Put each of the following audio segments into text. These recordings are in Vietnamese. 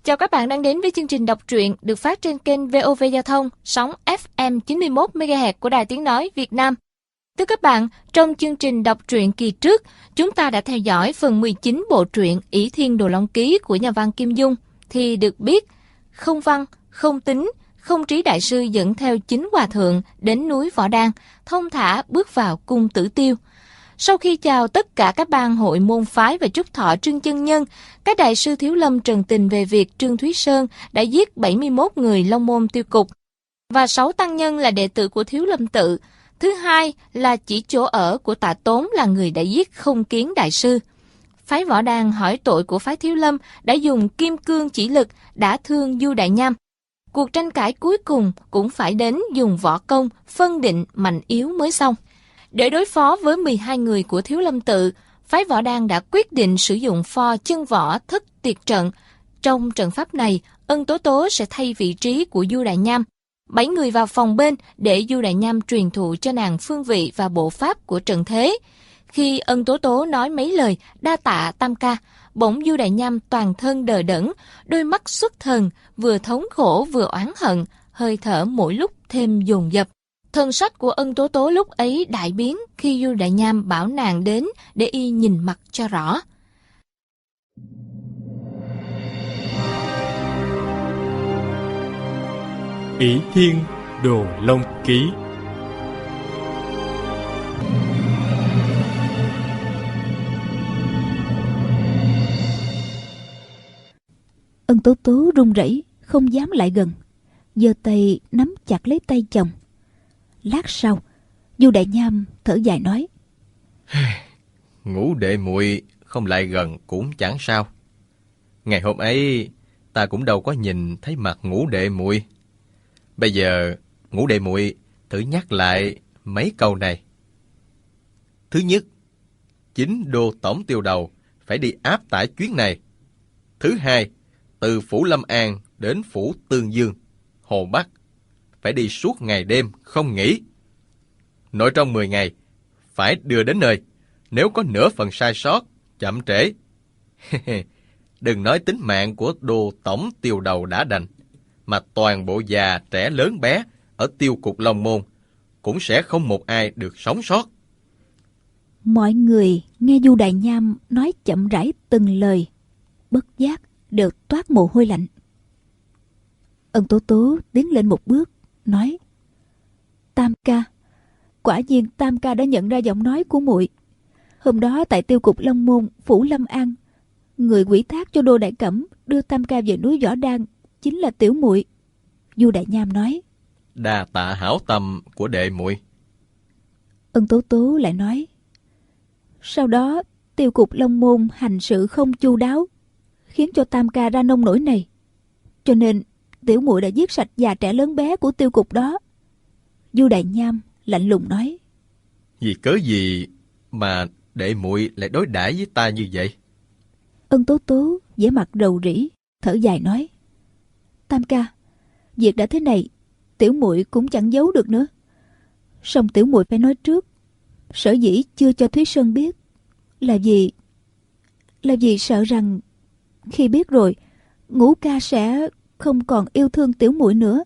Chào các bạn đang đến với chương trình đọc truyện được phát trên kênh VOV Giao thông, sóng FM 91 MHz của Đài Tiếng nói Việt Nam. Thưa các bạn, trong chương trình đọc truyện kỳ trước, chúng ta đã theo dõi phần 19 bộ truyện Ỷ Thiên Đồ Long Ký của nhà văn Kim Dung, thì được biết không văn, không tính, không trí đại sư dẫn theo 9 hòa thượng đến núi Võ Đan, thông thả bước vào cung Tử Tiêu. Sau khi chào tất cả các ban hội môn phái và chúc thọ Trương chân nhân, các đại sư Thiếu Lâm trần tình về việc Trương Thúy Sơn đã giết 71 người Long Môn Tiêu Cục và 6 tăng nhân là đệ tử của Thiếu Lâm tự. Thứ hai là chỉ chỗ ở của Tạ Tốn là người đã giết Không Kiến đại sư. Phái Võ Đan hỏi tội của phái Thiếu Lâm đã dùng kim cương chỉ lực đã thương Du Đại Nham. Cuộc tranh cãi cuối cùng cũng phải đến dùng võ công phân định mạnh yếu mới xong. Để đối phó với 12 người của Thiếu Lâm tự, phái Võ Đan đã quyết định sử dụng pho chân võ thất tuyệt trận. Trong trận pháp này, Ân Tố Tố sẽ thay vị trí của Du Đại Nham. 7 người vào phòng bên để Du Đại Nham truyền thụ cho nàng phương vị và bộ pháp của trận thế. Khi Ân Tố Tố nói mấy lời đa tạ Tam ca, bỗng Du Đại Nham toàn thân đờ đẫn, đôi mắt xuất thần, vừa thống khổ vừa oán hận, hơi thở mỗi lúc thêm dồn dập. Thần sắc của Ân Tố Tố lúc ấy đại biến khi Du Đại Nham bảo nàng đến để y nhìn mặt cho rõ. Ỷ Thiên Đồ Long Ký. Ân Tố Tố run rẩy, không dám lại gần, giơ tay nắm chặt lấy tay chồng. Lát sau, Du Đại Nham thở dài nói: Ngũ đệ muội không lại gần cũng chẳng sao. Ngày hôm ấy ta cũng đâu có nhìn thấy mặt ngũ đệ muội. Bây giờ ngũ đệ muội thử nhắc lại mấy câu này. Thứ nhất, chính đô tổng tiêu đầu phải đi áp tải chuyến này. Thứ hai, từ phủ Lâm An đến phủ Tương Dương, Hồ Bắc phải đi suốt ngày đêm không nghỉ. Nội trong 10 ngày phải đưa đến nơi. Nếu có nửa phần sai sót, chậm trễ, đừng nói tính mạng của đô tổng tiêu đầu đã đành, mà toàn bộ già trẻ lớn bé ở tiêu cục Long Môn cũng sẽ không một ai được sống sót. Mọi người nghe Du Đại Nham nói chậm rãi từng lời, bất giác đều toát mồ hôi lạnh. Ân Tố Tố tiến lên một bước, nói: Tam ca, quả nhiên Tam ca đã nhận ra giọng nói của muội. Hôm đó tại tiêu cục Long Môn, phủ Lâm An, người ủy thác cho Đô Đại Cẩm đưa Tam ca về núi Võ Đan chính là tiểu muội. Du Đại Nham nói: Đa tạ hảo tâm của đệ muội. Ân Tố Tố lại nói: Sau đó tiêu cục Long Môn hành sự không chu đáo, khiến cho Tam ca ra nông nổi này, cho nên tiểu muội đã giết sạch già trẻ lớn bé của tiêu cục đó. Du Đại Nham lạnh lùng nói: Vì cớ gì mà đệ muội lại đối đãi với ta như vậy? Ân Tố Tố vẻ mặt rầu rĩ, thở dài nói: Tam ca, việc đã thế này, tiểu muội cũng chẳng giấu được nữa. Song tiểu muội phải nói trước, sở dĩ chưa cho Thúy Sơn biết là vì sợ rằng khi biết rồi, Ngũ ca sẽ không còn yêu thương tiểu muội nữa.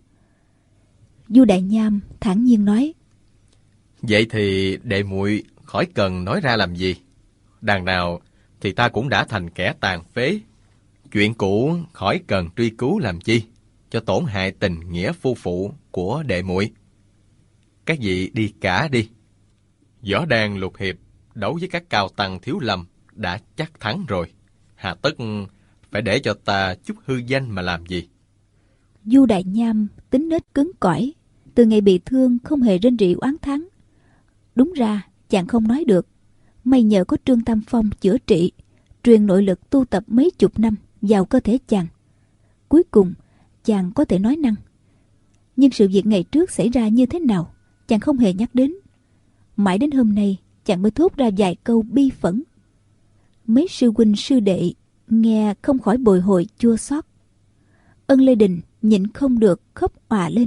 Du Đại Nham thản nhiên nói: Vậy thì đệ muội khỏi cần nói ra làm gì. Đằng nào thì ta cũng đã thành kẻ tàn phế. Chuyện cũ khỏi cần truy cứu làm chi, cho tổn hại tình nghĩa phu phụ của đệ muội. Các vị đi cả đi. Võ Đan lục hiệp đấu với các cao tăng Thiếu Lâm đã chắc thắng rồi, hà tất phải để cho ta chút hư danh mà làm gì. Du Đại Nham tính nết cứng cỏi, từ ngày bị thương không hề rên rỉ oán thắng. Đúng ra chàng không nói được, may nhờ có Trương Tam Phong chữa trị, truyền nội lực tu tập mấy chục năm vào cơ thể chàng. Cuối cùng chàng có thể nói năng. Nhưng sự việc ngày trước xảy ra như thế nào chàng không hề nhắc đến. Mãi đến hôm nay chàng mới thốt ra vài câu bi phẫn. Mấy sư huynh sư đệ nghe không khỏi bồi hồi chua xót. Ân Lê Đình nhịn không được khóc òa lên.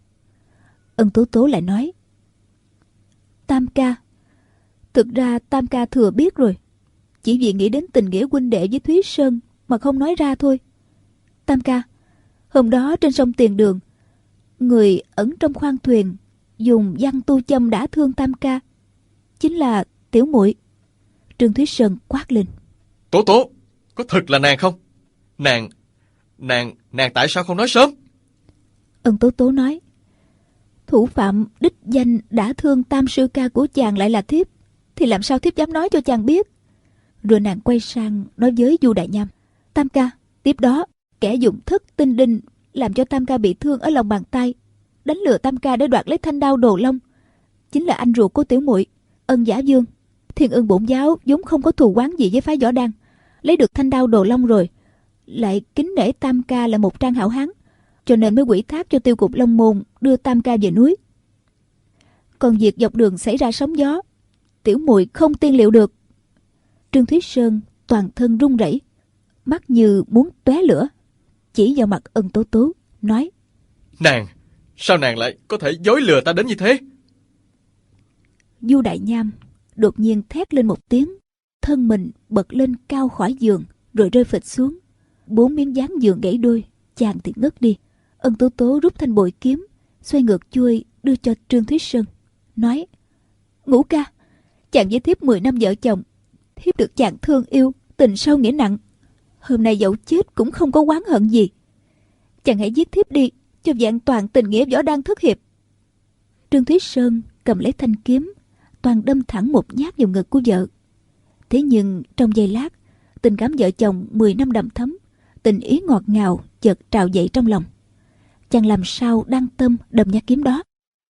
Ân Tố Tố lại nói: Tam ca, thực ra Tam ca thừa biết rồi, chỉ vì nghĩ đến tình nghĩa huynh đệ với Thúy Sơn mà không nói ra thôi. Tam ca, hôm đó trên sông Tiền Đường, người ẩn trong khoang thuyền dùng văn tu châm đã thương Tam ca, chính là tiểu muội. Trương Thúy Sơn quát lên. Tố Tố, có thật là nàng không? Nàng tại sao không nói sớm? Ân Tố Tố nói, thủ phạm đích danh đã thương Tam sư ca của chàng lại là thiếp, thì làm sao thiếp dám nói cho chàng biết. Rồi nàng quay sang nói với Du Đại Nham, Tam ca, tiếp đó kẻ dùng thức tinh đinh làm cho Tam ca bị thương ở lòng bàn tay, đánh lừa Tam ca để đoạt lấy thanh đao Đồ Long, chính là anh ruột của tiểu muội, Ân Giả Dương. Thiên Ưng bổn giáo vốn không có thù oán gì với phái Võ Đăng, lấy được thanh đao Đồ Long rồi, lại kính nể Tam ca là một trang hảo hán, cho nên mới ủy thác cho Tiêu Cục Long Môn đưa Tam ca về núi. Còn việc dọc đường xảy ra sóng gió, tiểu muội không tiên liệu được. Trương Thúy Sơn toàn thân run rẩy, mắt như muốn tóe lửa, chỉ vào mặt Ân Tố Tố nói, sao nàng lại có thể dối lừa ta đến như thế? Du Đại Nham đột nhiên thét lên một tiếng, thân mình bật lên cao khỏi giường rồi rơi phịch xuống. 4 miếng dán giường gãy đôi, chàng thì ngất đi. Ân Tố Tố rút thanh bội kiếm, xoay ngược chuôi đưa cho Trương Thúy Sơn, nói, Ngũ ca, chàng với thiếp 10 năm vợ chồng, thiếp được chàng thương yêu, tình sâu nghĩa nặng. Hôm nay dẫu chết cũng không có oán hận gì. Chàng hãy giết thiếp đi, cho vẹn toàn tình nghĩa Võ Đăng thất hiệp. Trương Thúy Sơn cầm lấy thanh kiếm, toàn đâm thẳng một nhát vào ngực của vợ. Thế nhưng trong giây lát, tình cảm vợ chồng 10 năm đậm thấm, tình ý ngọt ngào chợt trào dậy trong lòng. Chàng làm sao đang tâm đâm nhát kiếm đó.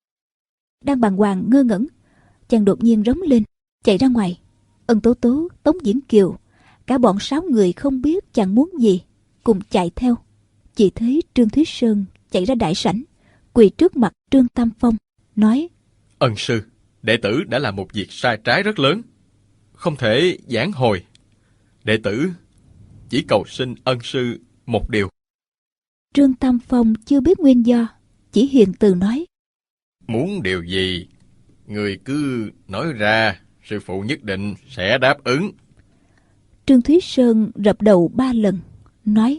Đang bàng hoàng ngơ ngẩn, chàng đột nhiên rống lên, chạy ra ngoài. Ân Tố Tố, Tống Diễn Kiều, cả bọn 6 người không biết chàng muốn gì, cùng chạy theo. Chỉ thấy Trương Thúy Sơn chạy ra đại sảnh, quỳ trước mặt Trương Tam Phong, nói, Ân sư, đệ tử đã làm một việc sai trái rất lớn, không thể vãn hồi. Đệ tử chỉ cầu xin ân sư một điều. Trương Tam Phong chưa biết nguyên do, chỉ hiền từ nói, Muốn điều gì, người cứ nói ra, sư phụ nhất định sẽ đáp ứng. Trương Thúy Sơn rập đầu 3 lần, nói,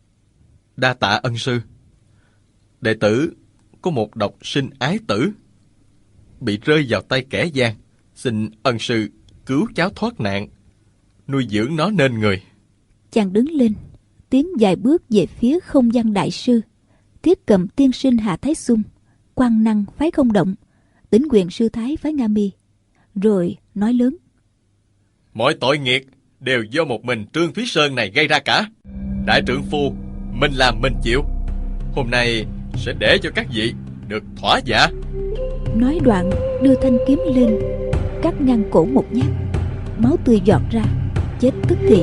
Đa tạ ân sư. Đệ tử có một độc sinh ái tử, bị rơi vào tay kẻ gian, xin ân sư cứu cháu thoát nạn, nuôi dưỡng nó nên người. Chàng đứng lên, tiến vài bước về phía Không Văn đại sư, Thiết Cầm tiên sinh Hạ Thái Xung, Quang Năng phái Không Động, Tĩnh Quyền sư thái phái Nga Mi, rồi nói lớn, Mọi tội nghiệt đều do một mình Trương Thúy Sơn này gây ra cả. Đại trượng phu mình làm mình chịu, hôm nay sẽ để cho các vị được thỏa dạ. Nói đoạn đưa thanh kiếm lên, cắt ngang cổ một nhát, máu tươi giọt ra, chết tức thì.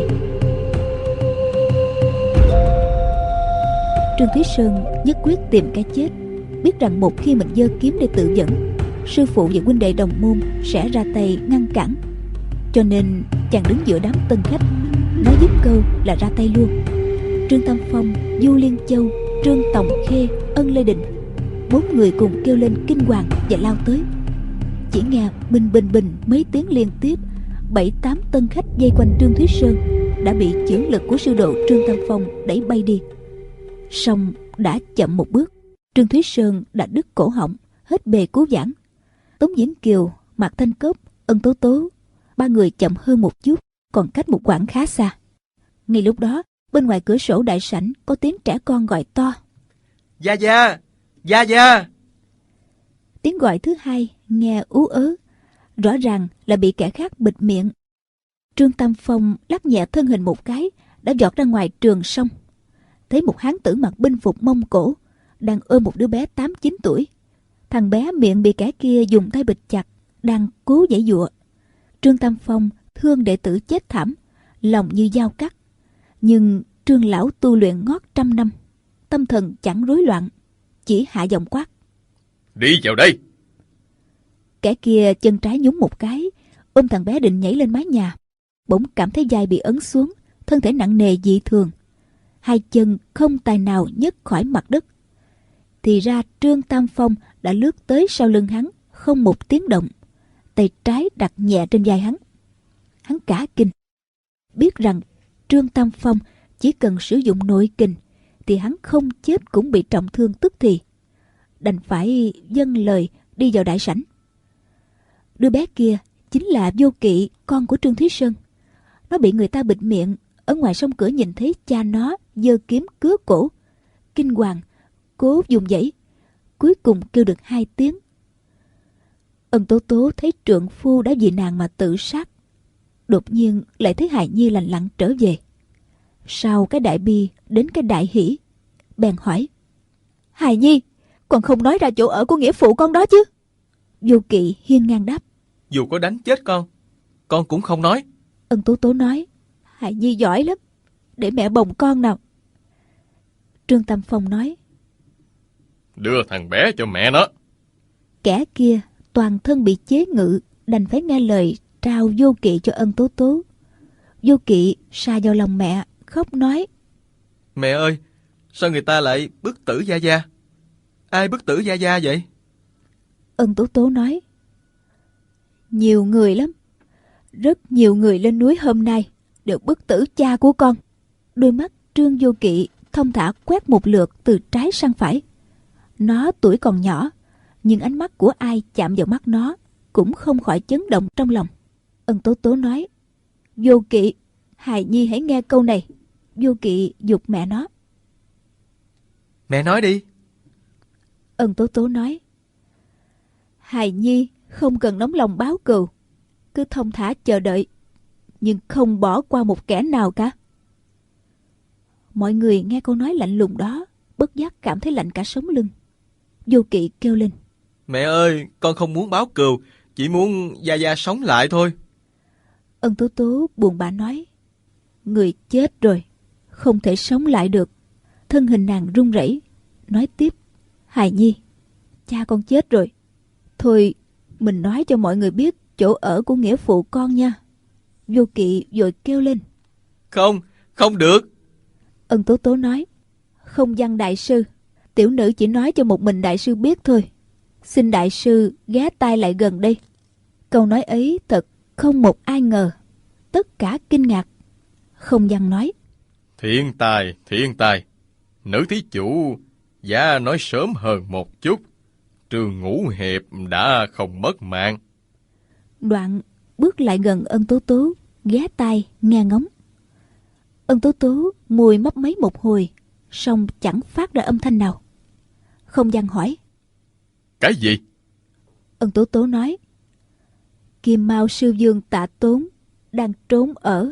Trương Thúy Sơn nhất quyết tìm cái chết, biết rằng một khi mình giơ kiếm để tự dẫn, sư phụ và huynh đệ đồng môn sẽ ra tay ngăn cản, cho nên chàng đứng giữa đám tân khách, nói dứt câu là ra tay luôn. Trương Tam Phong, Du Liên Châu, Trương Tòng Khê, Ân Lê Đình, 4 người cùng kêu lên kinh hoàng và lao tới. Chỉ nghe bình bình bình mấy tiếng liên tiếp, 7-8 tân khách vây quanh Trương Thúy Sơn đã bị chưởng lực của sư độ Trương Tam Phong đẩy bay đi. Song đã chậm một bước, Trương Thúy Sơn đã đứt cổ họng, hết bề cứu vãn. Tống Diễn Kiều, Mạc Thanh Cốc, Ân Tố Tố, 3 người chậm hơn một chút, còn cách một quãng khá xa. Ngay lúc đó, bên ngoài cửa sổ đại sảnh có tiếng trẻ con gọi to, Gia Gia, Gia Gia. Tiếng gọi thứ hai nghe ú ớ, rõ ràng là bị kẻ khác bịt miệng. Trương Tam Phong lắc nhẹ thân hình một cái, đã giọt ra ngoài trường sông. Thấy một hán tử mặc binh phục Mông Cổ đang ôm một đứa bé 8-9 tuổi. Thằng bé miệng bị kẻ kia dùng tay bịt chặt, đang cố giãy giụa. Trương Tam Phong thương đệ tử chết thảm, lòng như dao cắt. Nhưng Trương lão tu luyện ngót 100 năm, tâm thần chẳng rối loạn, chỉ hạ giọng quát, Đi vào đây. Kẻ kia chân trái nhún một cái, ôm thằng bé định nhảy lên mái nhà, bỗng cảm thấy vai bị ấn xuống, thân thể nặng nề dị thường, 2 chân không tài nào nhấc khỏi mặt đất. Thì ra Trương Tam Phong đã lướt tới sau lưng hắn, không một tiếng động, tay trái đặt nhẹ trên vai hắn. Hắn cả kinh, biết rằng Trương Tam Phong chỉ cần sử dụng nội kình thì hắn không chết cũng bị trọng thương tức thì. Đành phải dâng lời đi vào đại sảnh. Đứa bé kia chính là Vô Kỵ, con của Trương Thúy Sơn. Nó bị người ta bịt miệng, ở ngoài sông cửa nhìn thấy cha nó giơ kiếm cứa cổ. Kinh hoàng, cố dùng dãy, cuối cùng kêu được 2 tiếng. Ân Tố Tố thấy trượng phu đã vì nàng mà tự sát, đột nhiên lại thấy hài nhi lành lặn trở về. Sau cái đại bi đến cái đại hỷ, bèn hỏi: Hài nhi, còn không nói ra chỗ ở của nghĩa phụ con đó chứ? Vô Kỵ hiên ngang đáp: Dù có đánh chết con cũng không nói. Ân Tố Tố nói: Hài nhi giỏi lắm, để mẹ bồng con nào. Trương Tam Phong nói: Đưa thằng bé cho mẹ nó. Kẻ kia toàn thân bị chế ngự, đành phải nghe lời trao Vô Kỵ cho Ân Tố Tố. Vô Kỵ sa vào lòng mẹ, khóc nói: Mẹ ơi, sao người ta lại bức tử Gia Gia? Ai bức tử Gia Gia vậy? Ân Tố Tố nói: Nhiều người lắm, rất nhiều người lên núi hôm nay đều bức tử cha của con. Đôi mắt Trương Vô Kỵ thông thả quét một lượt từ trái sang phải. Nó tuổi còn nhỏ, nhưng ánh mắt của ai chạm vào mắt nó cũng không khỏi chấn động trong lòng. Ân Tố Tố nói: Vô Kỵ, hài nhi hãy nghe câu này. Vô Kỵ giục mẹ nó: Mẹ nói đi. Ân Tố Tố nói: Hài nhi không cần nóng lòng báo cừu, cứ thông thả chờ đợi, nhưng không bỏ qua một kẻ nào cả. Mọi người nghe câu nói lạnh lùng đó, bất giác cảm thấy lạnh cả sống lưng. Vô Kỵ kêu lên: Mẹ ơi, con không muốn báo cừu, chỉ muốn Gia Gia sống lại thôi. Ân Tố Tố buồn bã nói: Người chết rồi, không thể sống lại được. Thân hình nàng run rẩy, nói tiếp: Hài nhi, cha con chết rồi. Thôi, mình nói cho mọi người biết chỗ ở của nghĩa phụ con nha. Vô Kỵ vội kêu lên: Không, không được. Ân Tố Tố nói: Không văn đại sư, tiểu nữ chỉ nói cho một mình đại sư biết thôi. Xin đại sư ghé tai lại gần đây. Câu nói ấy thật không một ai ngờ, tất cả kinh ngạc. Không văn nói: Thiên tài, nữ thí chủ giá nói sớm hơn một chút, Trương Ngũ Hiệp đã không mất mạng. Đoạn bước lại gần Ân Tố Tố, ghé tai nghe ngóng. Ân Tố Tố mùi mấp máy một hồi, song chẳng phát ra âm thanh nào. Không văn hỏi: Cái gì? Ân Tố Tố nói: Kim Mao sư vương Tạ Tốn đang trốn ở.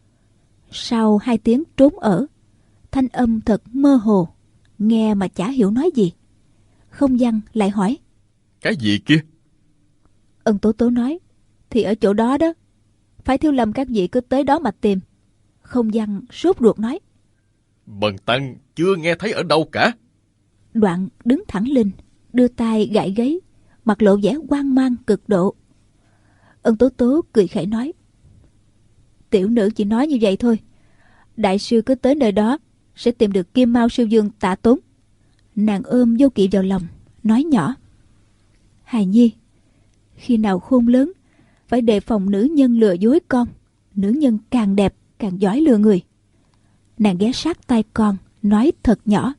Sau 2 tiếng trốn ở, thanh âm thật mơ hồ, nghe mà chả hiểu nói gì. Không văn lại hỏi: Cái gì kia? Ân Tố Tố nói: Thì ở chỗ đó đó, phải thiếu lâm các vị cứ tới đó mà tìm. Không văn sốt ruột nói: Bần tăng chưa nghe thấy ở đâu cả. Đoạn đứng thẳng lên, đưa tay gãi gáy, mặt lộ vẻ hoang mang cực độ. Ân Tố Tố cười khẩy nói: Tiểu nữ chỉ nói như vậy thôi. Đại sư cứ tới nơi đó sẽ tìm được Kim Mao sư vương Tạ Tốn. Nàng ôm Vô Kỵ vào lòng, nói nhỏ: Hài nhi, khi nào khôn lớn phải đề phòng nữ nhân lừa dối con. Nữ nhân càng đẹp càng giỏi lừa người. Nàng ghé sát tai con, nói thật nhỏ: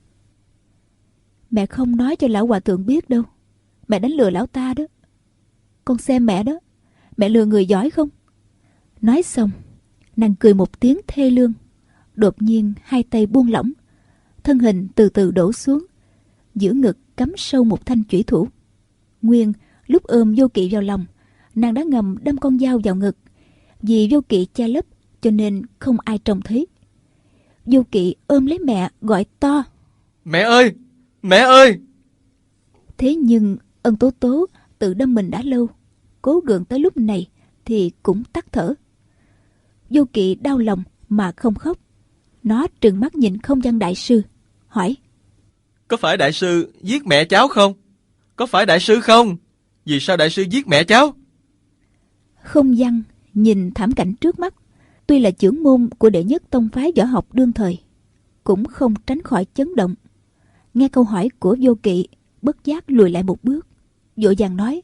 Mẹ không nói cho lão hòa thượng biết đâu. Mẹ đánh lừa lão ta đó. Con xem mẹ đó, mẹ lừa người giỏi không? Nói xong, nàng cười một tiếng thê lương. Đột nhiên 2 tay buông lỏng, thân hình từ từ đổ xuống, giữa ngực cắm sâu một thanh chủy thủ. Nguyên lúc ôm Vô Kỵ vào lòng, nàng đã ngầm đâm con dao vào ngực. Vì Vô Kỵ che lấp cho nên không ai trông thấy. Vô Kỵ ôm lấy mẹ gọi to: Mẹ ơi! Mẹ ơi! Thế nhưng Ân Tố Tố tự đâm mình đã lâu, cố gượng tới lúc này thì cũng tắt thở. Vô Kỵ đau lòng mà không khóc. Nó trừng mắt nhìn Không văn đại sư, hỏi: Có phải đại sư giết mẹ cháu không? Có phải đại sư không? Vì sao đại sư giết mẹ cháu? Không văn nhìn thảm cảnh trước mắt, tuy là trưởng môn của đệ nhất tông phái võ học đương thời, cũng không tránh khỏi chấn động. Nghe câu hỏi của Vô Kỵ, bất giác lùi lại một bước, vội vàng nói: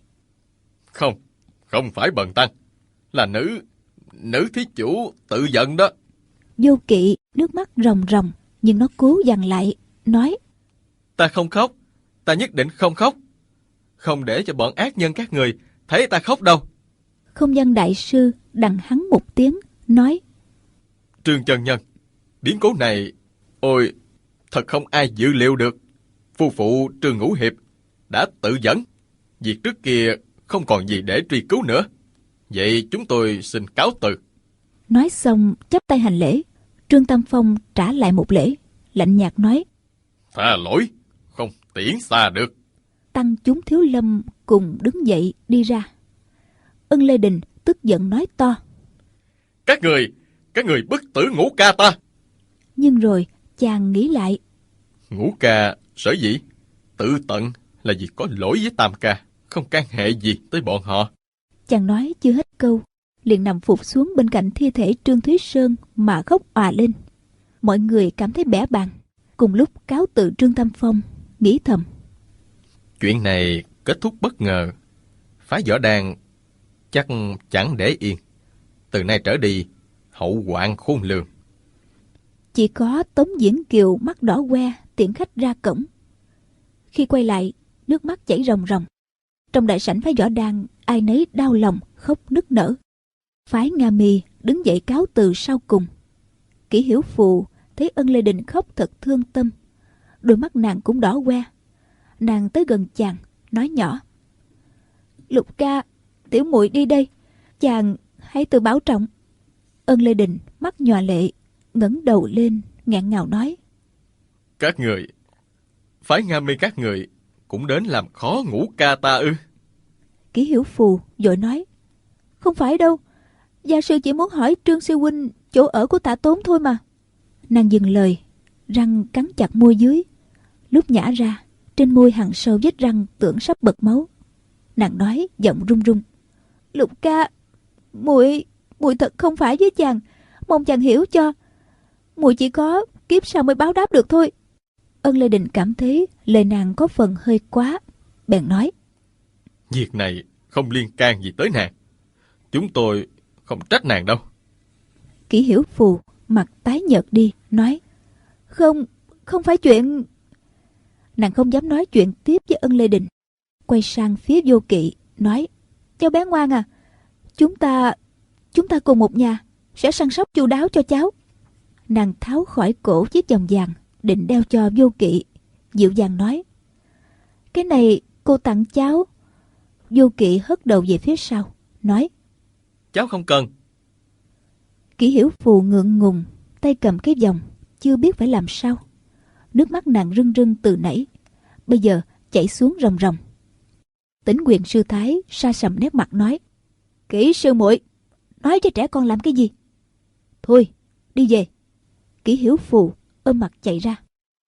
Không phải bần tăng, là nữ thí chủ tự giận đó. Vô Kỵ nước mắt ròng ròng Nhưng nó cố dằn lại, nói: Ta không khóc, ta nhất định không khóc. Không để cho bọn ác nhân các người thấy ta khóc đâu. Không Văn đại sư đằng hắn một tiếng, nói: Trương chân nhân, biến cố này, ôi, thật không ai dự liệu được. Phu phụ Trương Ngũ Hiệp đã tự dẫn. Việc trước kia không còn gì để truy cứu nữa. Vậy chúng tôi xin cáo từ. Nói xong chắp tay hành lễ. Trương Tam Phong trả lại một lễ, lạnh nhạt nói: Tha lỗi, không tiễn xa được. Tăng chúng Thiếu Lâm cùng đứng dậy đi ra. Ân Lê Đình tức giận nói to: Các người bức tử Ngũ ca ta. Nhưng rồi chàng nghĩ lại. Ngũ ca sở dĩ tự tận là vì có lỗi với Tam ca, không can hệ gì tới bọn họ. Chàng nói chưa hết câu, liền nằm phục xuống bên cạnh thi thể Trương Thúy Sơn mà khóc òa lên. Mọi người cảm thấy bẽ bàng, cùng lúc cáo từ Trương Tam Phong, nghĩ thầm: Chuyện này kết thúc bất ngờ, phái Võ Đan chắc chẳng để yên. Từ nay trở đi, hậu hoạn khôn lường. Chỉ có Tống Diễn Kiều mắt đỏ que tiễn khách ra cổng. Khi quay lại, nước mắt chảy ròng ròng. Trong đại sảnh phái Võ Đan, ai nấy đau lòng khóc nức nở. Phái Nga Mi đứng dậy cáo từ sau cùng. Kỷ Hiểu Phù thấy Ân Lê Đình khóc thật thương tâm, đôi mắt nàng cũng đỏ que. Nàng tới gần chàng, nói nhỏ: Lục ca, tiểu muội đi đây, chàng hãy tự bảo trọng. Ân Lê Đình mắt nhòa lệ, ngẩng đầu lên nghẹn ngào nói: Các người, phái Nga Mi các người cũng đến làm khó Ngũ ca ta ư? Kỷ Hiểu Phù vội nói: Không phải đâu, gia sư chỉ muốn hỏi Trương sư huynh chỗ ở của Tạ Tốn thôi mà. Nàng dừng lời, răng cắn chặt môi dưới. Lúc nhả ra, trên môi hằn sâu vết răng tưởng sắp bật máu. Nàng nói giọng run run: Lục ca, muội thật không phải với chàng, mong chàng hiểu cho. Muội chỉ có kiếp sau mới báo đáp được thôi. Ân Lê Đình cảm thấy lời nàng có phần hơi quá, bèn nói: Việc này không liên can gì tới nàng. Chúng tôi không trách nàng đâu. Kỷ Hiểu Phù mặt tái nhợt đi, nói: Không phải chuyện. Nàng không dám nói chuyện tiếp với Ân Lê Đình, quay sang phía Vô Kỵ, nói: Cháu bé ngoan à, chúng ta cùng một nhà, sẽ săn sóc chu đáo cho cháu. Nàng tháo khỏi cổ chiếc vòng vàng định đeo cho Vô Kỵ, dịu dàng nói: Cái này cô tặng cháu. Vô Kỵ hất đầu về phía sau, nói: Cháu không cần. Kỷ Hiểu Phù ngượng ngùng, tay cầm cái vòng, chưa biết phải làm sao. Nước mắt nàng rưng rưng từ nãy, bây giờ chảy xuống ròng ròng. Tĩnh Quyền sư thái sa sầm nét mặt nói: Kỷ sư muội, nói cho trẻ con làm cái gì? Thôi, đi về. Kỷ Hiểu Phù ôm mặt chạy ra.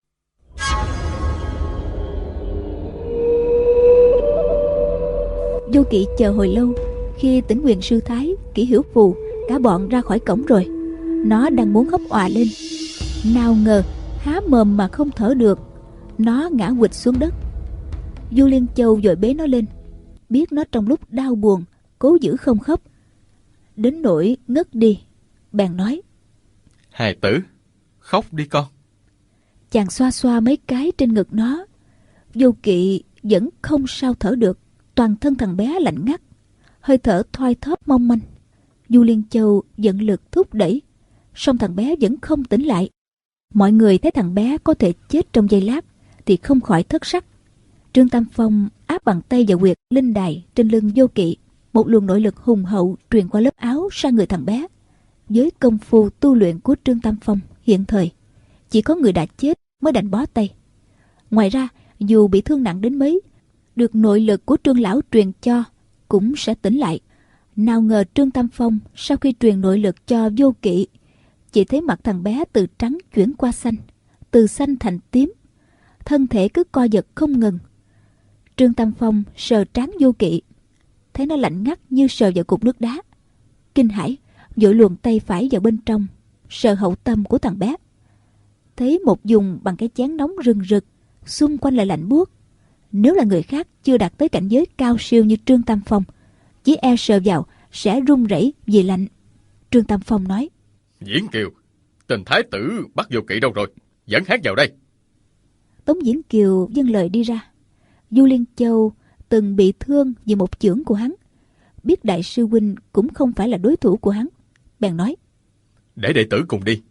Vô Kỵ chờ hồi lâu. Khi Tĩnh Quyền sư thái, Kỷ Hiểu Phù cả bọn ra khỏi cổng rồi, nó đang muốn khóc òa lên, nào ngờ há mồm mà không thở được, nó ngã quỵt xuống đất. Du Liên Châu vội bế nó lên, biết nó trong lúc đau buồn cố giữ không khóc, đến nỗi ngất đi, bèn nói: Hài tử, khóc đi con. Chàng xoa xoa mấy cái trên ngực nó. Vô Kỵ vẫn không sao thở được, toàn thân thằng bé lạnh ngắt, hơi thở thoi thóp mong manh. Du Liên Châu vận lực thúc đẩy, song thằng bé vẫn không tỉnh lại. Mọi người thấy thằng bé có thể chết trong giây lát thì không khỏi thất sắc. Trương Tam Phong áp bàn tay vào huyệt linh đài trên lưng Vô Kỵ, một luồng nội lực hùng hậu truyền qua lớp áo sang người thằng bé. Với công phu tu luyện của Trương Tam Phong hiện thời, chỉ có người đã chết mới đành bó tay. Ngoài ra, dù bị thương nặng đến mấy, được nội lực của Trương lão truyền cho cũng sẽ tỉnh lại. Nào ngờ Trương Tam Phong sau khi truyền nội lực cho Vô Kỵ, chỉ thấy mặt thằng bé từ trắng chuyển qua xanh, từ xanh thành tím, thân thể cứ co giật không ngừng. Trương Tam Phong sờ trán Vô Kỵ, thấy nó lạnh ngắt như sờ vào cục nước đá. Kinh hãi, vội luồn tay phải vào bên trong, sờ hậu tâm của thằng bé. Thấy một vùng bằng cái chén nóng rừng rực, xung quanh lại lạnh buốt. Nếu là người khác chưa đạt tới cảnh giới cao siêu như Trương Tam Phong, chỉ e sờ vào sẽ run rẩy vì lạnh. Trương Tam Phong nói: Diễn Kiều, tên thái tử bắt Vô Kỵ đâu rồi? dẫn hắn vào đây. Tống Diễn Kiều vâng lời đi ra. Du Liên Châu từng bị thương vì một chưởng của hắn, biết đại sư huynh cũng không phải là đối thủ của hắn, bèn nói: Để đệ tử cùng đi.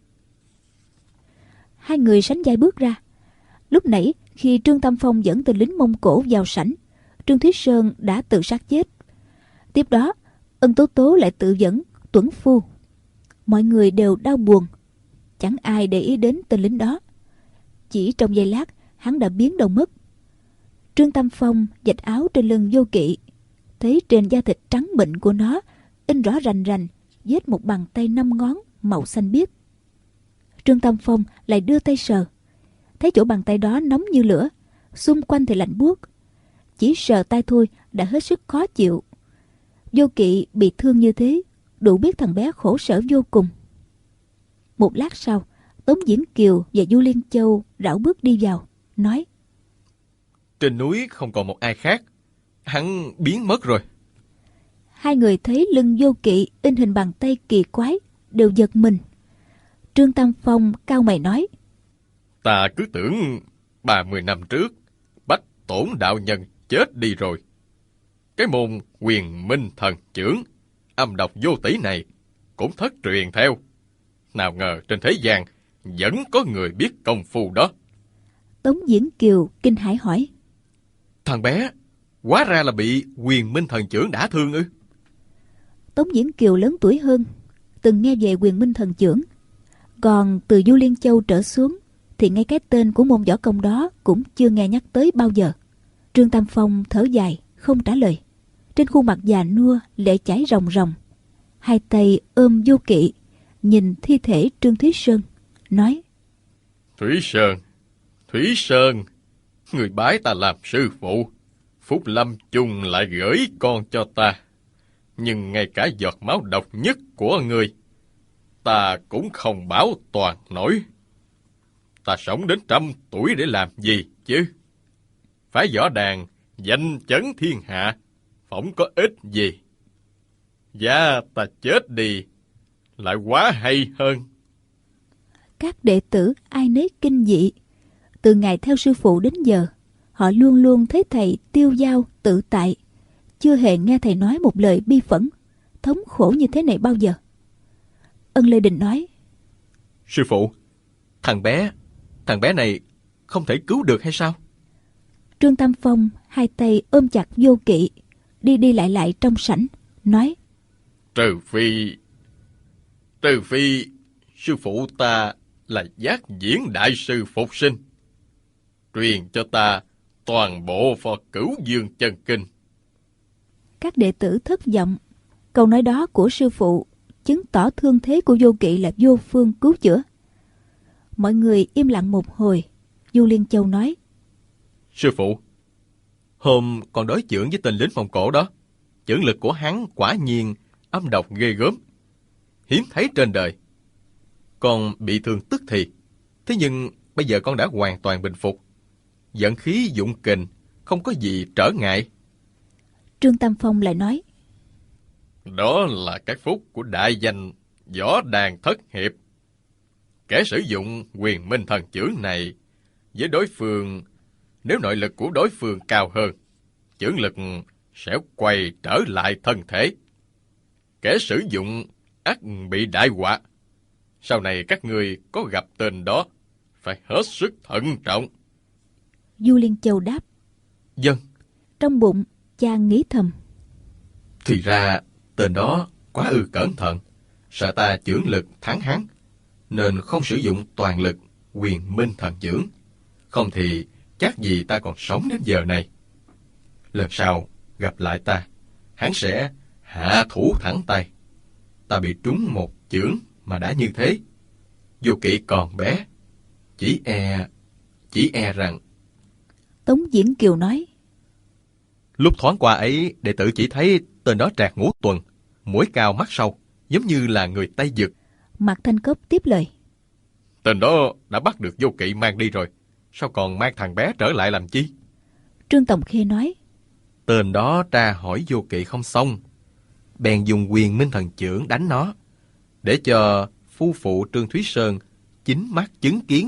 Hai người sánh vai bước ra. Lúc nãy khi Trương Tam Phong dẫn tên lính Mông Cổ vào sảnh, Trương Thúy Sơn đã tự sát chết. Tiếp đó Ân Tố Tố lại tự dẫn Tuẫn Phu. Mọi người đều đau buồn, chẳng ai để ý đến tên lính đó. Chỉ trong giây lát hắn đã biến đâu mất. Trương Tam Phong vạch áo trên lưng Vô Kỵ, thấy trên da thịt trắng mịn của nó in rõ rành rành vết một bàn tay 5 ngón màu xanh biếc. Trương Tam Phong lại đưa tay sờ, thấy chỗ bàn tay đó nóng như lửa, xung quanh thì lạnh buốt. Chỉ sờ tay thôi đã hết sức khó chịu. Vô Kỵ bị thương như thế, đủ biết thằng bé khổ sở vô cùng. Một lát sau, Tống Diễn Kiều và Du Liên Châu rảo bước đi vào, nói: Trên núi không còn một ai khác, hắn biến mất rồi. Hai người thấy lưng Vô Kỵ in hình bàn tay kỳ quái, đều giật mình. Trương Tam Phong cau mày nói: Ta cứ tưởng 30 năm trước Bách Tổn đạo nhân chết đi rồi. Cái môn Huyền Minh Thần Chưởng âm độc vô tỷ này cũng thất truyền theo. Nào ngờ trên thế gian vẫn có người biết công phu đó. Tống Diễn Kiều kinh hãi hỏi: Thằng bé hóa ra là bị Huyền Minh Thần Chưởng đả thương ư? Tống Diễn Kiều lớn tuổi hơn, từng nghe về Huyền Minh Thần Chưởng. Còn từ Du Liên Châu trở xuống thì ngay cái tên của môn võ công đó cũng chưa nghe nhắc tới bao giờ. Trương Tam Phong thở dài không trả lời. Trên khuôn mặt già nua lệ chảy ròng ròng. Hai tay ôm Vô Kỵ, nhìn thi thể Trương Thúy Sơn, nói: Thúy Sơn, người bái ta làm sư phụ, phúc lâm chung lại gửi con cho ta. Nhưng ngay cả giọt máu độc nhất của người, ta cũng không bảo toàn nổi. Ta sống đến 100 tuổi để làm gì chứ? Phái võ đàn danh chấn thiên hạ, phỏng có ích gì. Dạ ta chết đi lại quá hay hơn. Các đệ tử ai nấy kinh dị. Từ ngày theo sư phụ đến giờ, họ luôn luôn thấy thầy tiêu dao tự tại, chưa hề nghe thầy nói một lời bi phẫn, thống khổ như thế này bao giờ. Ân Lê Đình nói: Sư phụ, thằng bé này không thể cứu được hay sao? Trương Tam Phong hai tay ôm chặt Vô Kỵ, đi đi lại lại trong sảnh, nói: Trừ phi sư phụ ta là Giác Diễn đại sư phục sinh, truyền cho ta toàn bộ Phật Cửu Dương chân kinh. Các đệ tử thất vọng. Câu nói đó của sư phụ chứng tỏ thương thế của Vô Kỵ là vô phương cứu chữa. Mọi người im lặng một hồi. Du Liên Châu nói: Sư phụ, hôm còn đối chưởng với tên lính Mông Cổ đó, chưởng lực của hắn quả nhiên âm độc ghê gớm, hiếm thấy trên đời. Con bị thương tức thì, thế nhưng bây giờ con đã hoàn toàn bình phục, vận khí dụng kình, không có gì trở ngại. Trương Tam Phong lại nói: Đó là cái phúc của đại danh võ đàn thất hiệp. Kẻ sử dụng Huyền Minh Thần Chưởng này với đối phương, nếu nội lực của đối phương cao hơn, chưởng lực sẽ quay trở lại thân thể. Kẻ sử dụng ắt bị đại họa. Sau này các người có gặp tên đó, phải hết sức thận trọng. Du Liên Châu đáp: Vâng. Trong bụng chàng nghĩ thầm: Thì ra tên đó quá ư cẩn thận, sợ ta chưởng lực thắng hắn, nên không sử dụng toàn lực Huyền Minh Thần Chưởng. Không thì chắc gì ta còn sống đến giờ này. Lần sau gặp lại ta, hắn sẽ hạ thủ thẳng tay. Ta bị trúng một chưởng mà đã như thế. Vô Kỵ còn bé, chỉ e rằng. Tống Diễn Kiều nói: Lúc thoáng qua ấy, đệ tử chỉ thấy tên đó trạc ngũ tuần, mũi cao mắt sâu, giống như là người Tây Dực. Mạc Thanh Cốc tiếp lời: Tên đó đã bắt được Vô Kỵ mang đi rồi, sao còn mang thằng bé trở lại làm chi? Trương Tòng Khê nói: Tên đó tra hỏi Vô Kỵ không xong, bèn dùng Huyền Minh Thần Chưởng đánh nó, để cho phu phụ Trương Thúy Sơn chính mắt chứng kiến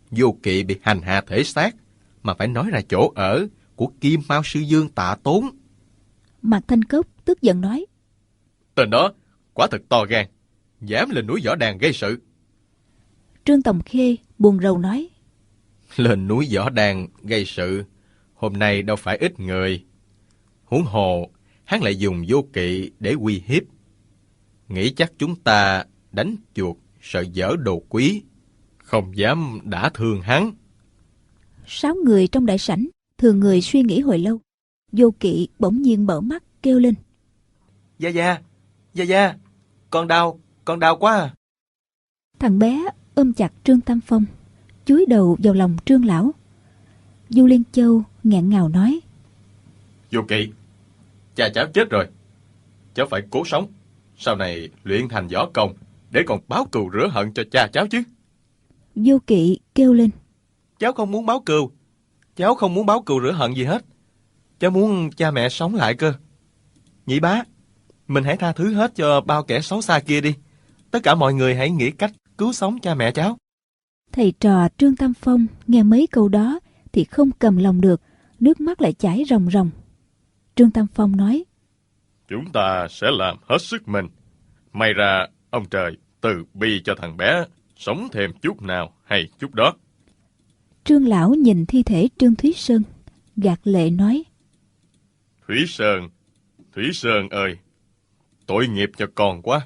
Vô Kỵ bị hành hạ thể xác, mà phải nói ra chỗ ở của Kim Mao Sư Dương Tạ Tốn. Mạc Thanh Cốc tức giận nói: Tên đó quả thật to gan, dám lên núi Võ Đàn gây sự. Trương Tòng Khê buồn rầu nói: Lên núi Võ Đàn gây sự, hôm nay đâu phải ít người. Huống hồ, hắn lại dùng Vô Kỵ để uy hiếp. Nghĩ chắc chúng ta đánh chuột sợ dở đồ quý, không dám đả thương hắn. 6 người trong đại sảnh thường người suy nghĩ hồi lâu. Vô Kỵ bỗng nhiên mở mắt kêu lên: Gia Gia, con đau quá à. Thằng bé ôm chặt Trương Tam Phong, chúi đầu vào lòng Trương lão. Du Liên Châu nghẹn ngào nói: Vô Kỵ, cha cháu chết rồi, cháu phải cố sống, sau này luyện thành võ công để còn báo cừu rửa hận cho cha cháu chứ. Vô Kỵ kêu lên: Cháu không muốn báo cừu, cháu không muốn báo cừu rửa hận gì hết. Cháu muốn cha mẹ sống lại cơ. Nhị bá, mình hãy tha thứ hết cho bao kẻ xấu xa kia đi. Tất cả mọi người hãy nghĩ cách cứu sống cha mẹ cháu. Thầy trò Trương Tam Phong nghe mấy câu đó thì không cầm lòng được, nước mắt lại chảy ròng ròng. Trương Tam Phong nói: Chúng ta sẽ làm hết sức mình. May ra ông trời từ bi cho thằng bé sống thêm chút nào hay chút đó. Trương lão nhìn thi thể Trương Thúy Sơn, gạt lệ nói: Thúy Sơn ơi, tội nghiệp cho con quá.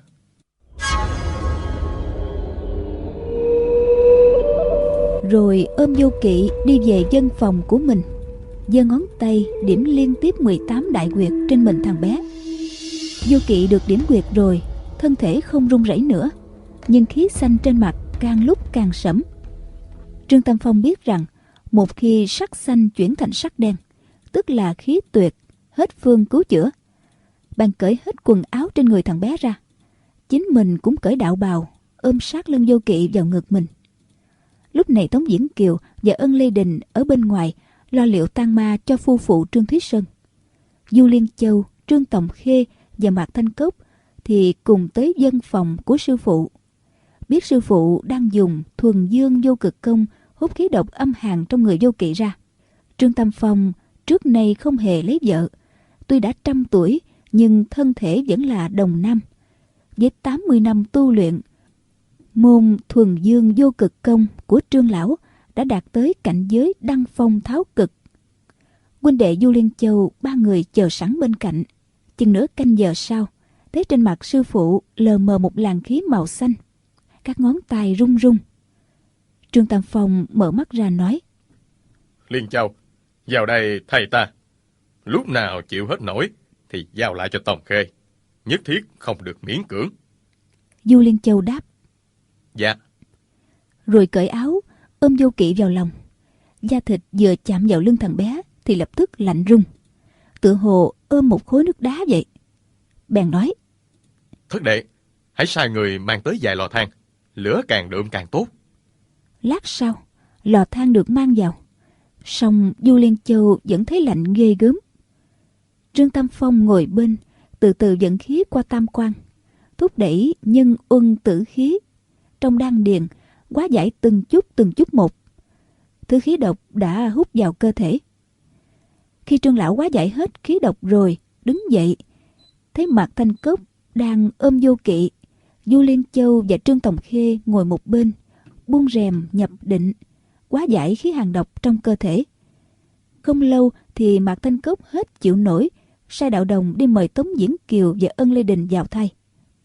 Rồi ôm Vô Kỵ đi về dân phòng của mình, giơ ngón tay điểm liên tiếp 18 đại huyệt trên mình thằng bé. Vô Kỵ được điểm huyệt rồi, thân thể không run rẩy nữa, nhưng khí xanh trên mặt càng lúc càng sẫm. Trương Tam Phong biết rằng một khi sắc xanh chuyển thành sắc đen, tức là khí tuyệt, hết phương cứu chữa. Bạn cởi hết quần áo trên người thằng bé ra, chính mình cũng cởi đạo bào, ôm sát lưng Vô Kỵ vào ngực mình. Lúc này Tống Diễn Kiều và Ân Lê Đình ở bên ngoài lo liệu tang ma cho phu phụ Trương Thúy Sơn. Du Liên Châu, Trương Tòng Khê và Mạc Thanh Cốc thì cùng tới dân phòng của sư phụ. Biết sư phụ đang dùng thuần dương vô cực công hút khí độc âm hàn trong người Vô Kỵ ra. Trương Tam Phong trước nay không hề lấy vợ, tuy đã 100 tuổi nhưng thân thể vẫn là đồng nam. Với 80 năm tu luyện, môn thuần dương vô cực công của Trương lão đã đạt tới cảnh giới đăng phong tháo cực. Huynh đệ Du Liên Châu 3 người chờ sẵn bên cạnh. Chừng nửa canh giờ sau, thấy trên mặt sư phụ lờ mờ một làn khí màu xanh, các ngón tay run run. Trương Tam Phong mở mắt ra nói: Liên Châu, vào đây thầy ta. Lúc nào chịu hết nổi thì giao lại cho Tòng Khê, nhất thiết không được miễn cưỡng. Du Liên Châu đáp: Dạ. Rồi cởi áo, ôm Vô Kỵ vào lòng. Da thịt vừa chạm vào lưng thằng bé thì lập tức lạnh run, tựa hồ ôm một khối nước đá vậy. Bèn nói: Thất đệ, hãy sai người mang tới vài lò than, lửa càng đượm càng tốt. Lát sau, lò than được mang vào, song Du Liên Châu vẫn thấy lạnh ghê gớm. Trương Tam Phong ngồi bên, từ từ dẫn khí qua tam quan, thúc đẩy nhân uân tử khí trong đan điền, hóa giải từng chút một. Thứ khí độc đã hút vào cơ thể. Khi Trương lão hóa giải hết khí độc rồi, đứng dậy, thấy Mạc Thanh Cốc đang ôm Vô Kỵ, Du Liên Châu và Trương Tòng Khê ngồi một bên, buông rèm nhập định, hóa giải khí hàn độc trong cơ thể. Không lâu thì Mạc Thanh Cốc hết chịu nổi, sai đạo đồng đi mời Tống Diễn Kiều và Ân Lê Đình vào thay.